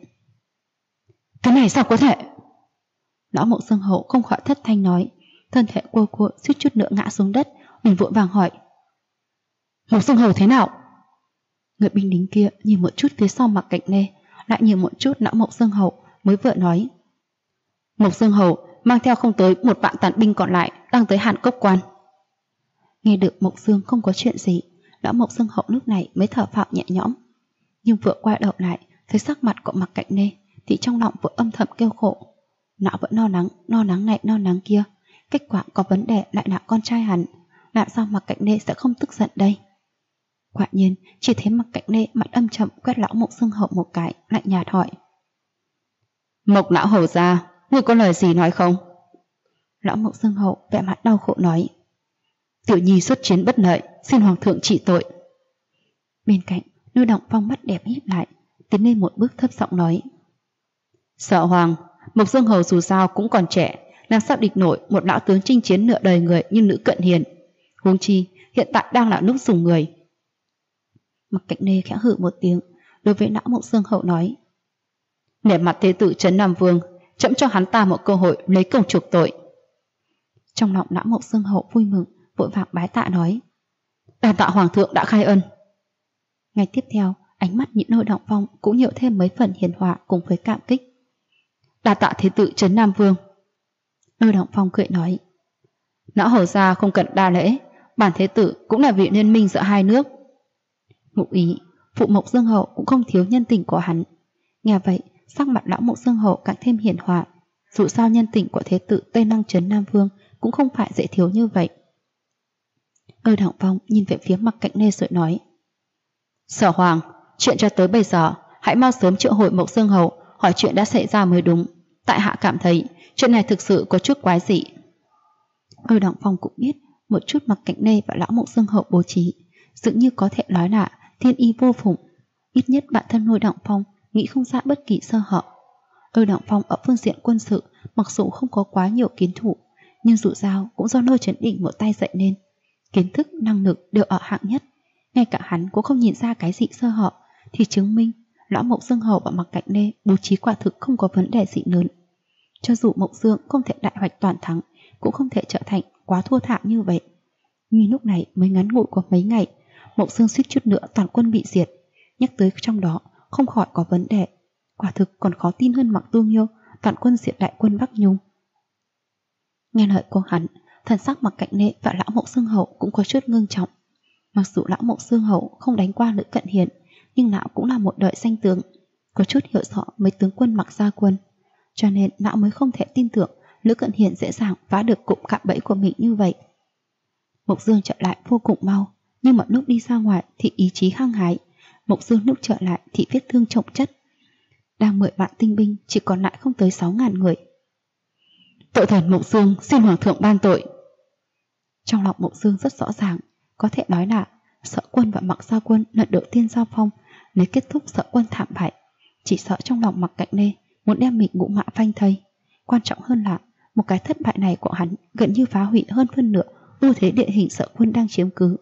A: Cái này sao có thể? Lão Mộ Xương Hậu không khỏi thất thanh nói, thân thể cô suýt chút nữa ngã xuống đất, mình vội vàng hỏi. Mộ Xương Hậu thế nào? Người binh lính kia nhìn một chút phía sau Mạc Cạnh Lê, lại nhìn một chút lão Mộ Xương Hậu, mới vợ nói. Mộ Xương Hậu mang theo không tới 1 vạn tàn binh còn lại đang tới Hàn Cốc Quan. Nghe được Mộc Dương không có chuyện gì, lão Mộc Dương Hậu lúc này mới thở phào nhẹ nhõm. Nhưng vừa quay đầu lại thấy sắc mặt của Mạc Cạnh Lê thì trong lòng vừa âm thầm kêu khổ. Lão vẫn lo lắng này lo lắng kia, kết quả có vấn đề lại là con trai hắn, làm sao Mạc Cạnh Lê sẽ không tức giận đây? Quả nhiên chỉ thấy Mạc Cạnh Lê mặt âm trầm quét lão Mộc Dương Hậu một cái, lạnh nhạt hỏi. Mộc lão hầu gia, ngươi có lời gì nói không? Lão Mộc Dương Hậu vẻ mặt đau khổ nói. Tiểu nhi xuất chiến bất lợi, xin hoàng thượng trị tội. Bên cạnh, Lôi Động Phong mắt đẹp híp lại, tiến lên một bước thấp giọng nói. Sợ hoàng, Mộc Dương Hầu dù sao cũng còn trẻ, làm sao địch nổi một lão tướng chinh chiến nửa đời người như Lữ Cận Hiền. Huống chi, hiện tại đang là lúc dùng người. Mạc Cạnh Lê khẽ hừ một tiếng, đối với lão Mộc Dương Hậu nói. Nể mặt thế tử Trấn Nam Vương, chậm cho hắn ta một cơ hội lấy công chuộc tội. Trong lòng lão Mộc Dương Hậu vui mừng, vội vàng bái tạ nói. Đa tạ hoàng thượng đã khai ân. Ngay tiếp theo, ánh mắt nhịn Lôi Động Phong cũng nhiều thêm mấy phần hiền hòa cùng với cảm kích. Đa tạ thế tử Trấn Nam Vương. Lôi Động Phong cười nói. Lão hầu gia không cần đa lễ, bản thế tử cũng là vị liên minh giữa hai nước. Ngụ ý, phụ Mộc Dương Hậu cũng không thiếu nhân tình của hắn. Nghe vậy, sắc mặt lão Mộc Dương Hậu càng thêm hiền hòa. Dù sao nhân tình của thế tử Tây Lăng Trấn Nam Vương cũng không phải dễ thiếu như vậy. Lôi Động Phong nhìn về phía Mạc Cạnh Lê rồi nói. Sở hoàng, chuyện cho tới bây giờ hãy mau sớm triệu hội Mộc Dương Hậu hỏi chuyện đã xảy ra mới đúng. Tại hạ cảm thấy chuyện này thực sự có chút quái dị. Lôi Động Phong cũng biết một chút Mạc Cạnh Lê và lão Mộc Dương Hậu bố trí, dường như có thể nói là thiên y vô phùng. Ít nhất bản thân Lôi Động Phong nghĩ không ra bất kỳ sơ hở. Lôi Động Phong ở phương diện quân sự mặc dù không có quá nhiều kiến thủ, nhưng dù sao cũng do Lôi Chấn Định một tay dạy nên. Kiến thức, năng lực đều ở hạng nhất. Ngay cả hắn cũng không nhìn ra cái gì sơ hở, thì chứng minh lão Mộc Dương Hậu và Mạc Cạnh Lê bố trí quả thực không có vấn đề gì lớn. Cho dù Mộc Dương không thể đại hoạch toàn thắng, cũng không thể trở thành quá thua thảm như vậy. Nhưng lúc này mới ngắn ngủi của mấy ngày, Mộc Dương suýt chút nữa toàn quân bị diệt. Nhắc tới trong đó không khỏi có vấn đề, quả thực còn khó tin hơn Mạc Tu Nghiêu toàn quân diệt đại quân Bắc Nhung. Nghe lời của hắn, thần sắc Mạc Cạnh Lê và lão Mộc Dương Hậu cũng có chút ngưng trọng. Mặc dù lão Mộc Dương Hậu không đánh qua Lữ Cận Hiền, nhưng lão cũng là một đời danh tướng, có chút hiểu rõ mấy tướng quân Mạc gia quân, cho nên lão mới không thể tin tưởng Lữ Cận Hiền dễ dàng phá được cụm cạm bẫy của mình như vậy. Mộc Dương trở lại vô cùng mau, nhưng mà lúc đi ra ngoài thì ý chí hăng hái. Mộc Dương lúc trở lại thì vết thương chồng chất, đang 10 vạn tinh binh chỉ còn lại không tới 6.000 người. Tội thần Mộc Dương xin hoàng thượng ban tội. Trong lòng Mộc Dương rất rõ ràng, có thể nói là Sở Quân và Mạc gia quân lần đầu tiên giao phong, lấy kết thúc Sở Quân thảm bại. Chỉ sợ trong lòng Mạc Cạnh Lê muốn đem mình ngũ mã phanh thây. Quan trọng hơn là một cái thất bại này của hắn gần như phá hủy hơn phân nửa ưu thế địa hình Sở Quân đang chiếm cứ.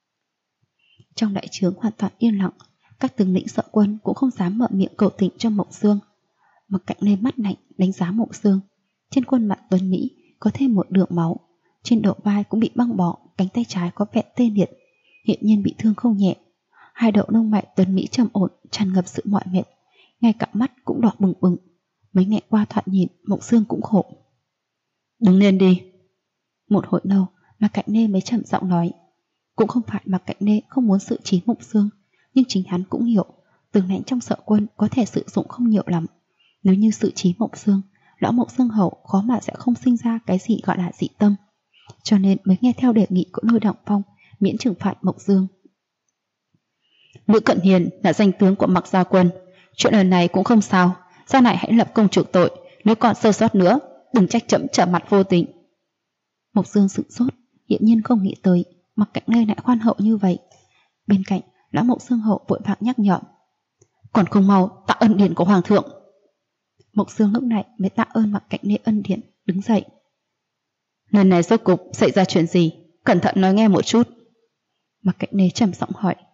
A: Trong đại trướng hoàn toàn yên lặng, các tướng lĩnh Sở Quân cũng không dám mở miệng cầu tình cho Mộc Dương. Mạc Cạnh Lê mắt lạnh đánh giá Mộc Dương. Trên khuôn mặt tuấn mỹ có thêm một đường máu, trên đầu vai cũng bị băng bó, cánh tay trái có vẻ tê liệt, hiện nhiên bị thương không nhẹ. Hai đầu lông mày tuấn mỹ trầm ổn, tràn ngập sự mỏi mệt, ngay cả mắt cũng đỏ bừng bừng. Mấy ngày qua thoạt nhìn Mộc Dương cũng khổ. Đứng lên đi. Một hồi lâu Mạc Cạnh Lê mới trầm giọng nói. Cũng không phải Mạc Cạnh Lê không muốn xử trí Mộc Dương, nhưng chính hắn cũng hiểu tướng lãnh trong Sở Quân có thể sử dụng không nhiều lắm. Nếu như xử trí Mộc Dương, lão Mộc Dương hậu khó mà sẽ không sinh ra cái gì gọi là dị tâm, cho nên mới nghe theo đề nghị của Lôi Động Phong miễn trừng phạt Mộc Dương. Lữ Cận Hiền là danh tướng của Mạc gia quân, chuyện lần này cũng không sao, sau này hãy lập công chuộc tội, nếu còn sơ sót nữa đừng trách trẫm trở mặt vô tình. Mộc Dương sửng sốt, hiển nhiên không nghĩ tới Mạc Cạnh Lê lại khoan hậu như vậy. Bên cạnh lão Mộc Dương hậu vội vàng nhắc nhở. Còn không mau tạ ân điển của hoàng thượng. Mộc Dương lúc này mới tạ ơn Mạc Cạnh Lê ân điển, đứng dậy. Lần này rốt cục xảy ra chuyện gì, cẩn thận nói nghe một chút. Mạc Cạnh Lê trầm giọng hỏi.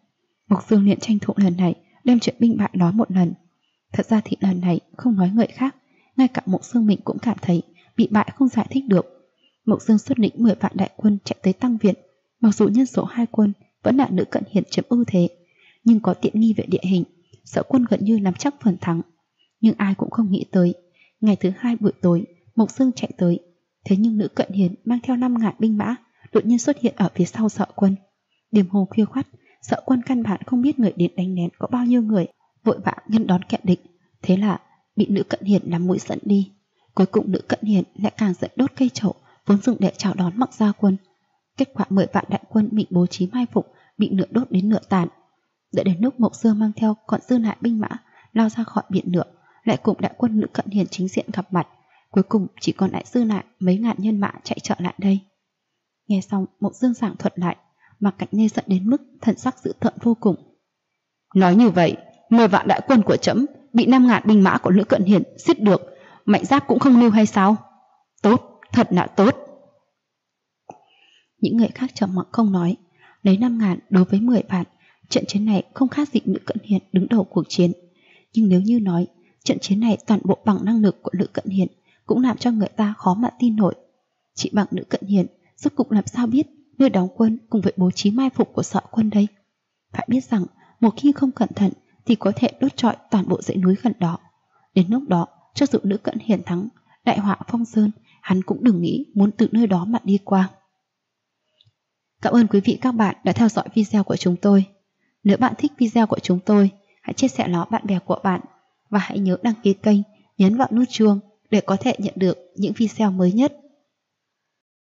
A: Mộc Dương liền tranh thủ lần này đem chuyện binh bại nói một lần. Thật ra thì lần này không nói người khác, ngay cả Mộc Dương mình cũng cảm thấy bị bại không giải thích được. Mộc Dương xuất lĩnh 10 vạn đại quân chạy tới tăng viện. Mặc dù nhân số hai quân vẫn là Nữ Cận Hiền chiếm ưu thế, nhưng có tiện nghi về địa hình, Sở Quân gần như nắm chắc phần thắng. Nhưng ai cũng không nghĩ tới, ngày thứ hai buổi tối, Mộc Dương chạy tới, thế nhưng Nữ Cận Hiền mang theo 5.000 binh mã đột nhiên xuất hiện ở phía sau Sở Quân. Đêm hôm khuya khoắt, Sở Quân căn bản không biết người đến đánh lén có bao nhiêu người, vội vã nghênh đón kẻ địch, thế là bị Nữ Cận Hiền nắm mũi dẫn đi. Cuối cùng Nữ Cận Hiền lại càng dẫn đốt cây trậu vốn dùng để chào đón Mặc Gia quân. Kết quả 10 vạn đại quân bị bố trí mai phục bị lửa đốt đến nửa tàn. Đợi đến lúc Mộc Dương mang theo còn dư lại binh mã lao ra khỏi biển lửa, lại cùng đại quân Nữ Cận Hiền chính diện gặp mặt. Cuối cùng chỉ còn lại dư lại mấy ngàn nhân mã chạy trợ lại đây. Nghe xong Mộc Dương giảng thuật lại, Mạc Cảnh Nê giận đến mức thần sắc dữ tợn vô cùng.
B: Nói như vậy, 10 vạn đại quân của trẫm bị 5.000 binh mã của Nữ Cận Hiền giết được, Mạnh Giáp cũng không lưu hay sao? Tốt, thật là tốt.
A: Những người khác trầm mặc không nói. Lấy 5.000 đối với 10 vạn, trận chiến này không khác gì Nữ Cận Hiền đứng đầu cuộc chiến. Nhưng nếu như nói trận chiến này toàn bộ bằng năng lực của Nữ Cận Hiền, cũng làm cho người ta khó mà tin nổi. Chỉ bằng Nữ Cận Hiền, rốt cục làm sao biết nơi đóng quân cùng với bố trí mai phục của Sở Quân đây? Phải biết rằng một khi không cẩn thận thì có thể đốt trọi toàn bộ dãy núi gần đó. Đến lúc đó, cho dù Nữ Cận Hiền thắng, đại họa phong sơn, hắn cũng đừng nghĩ muốn từ nơi đó mà đi qua. Cảm ơn quý vị các bạn đã theo dõi video của chúng tôi. Nếu bạn thích video của chúng tôi, hãy chia sẻ nó bạn bè của bạn và hãy nhớ đăng ký kênh, nhấn vào nút chuông để có thể nhận được những video mới nhất.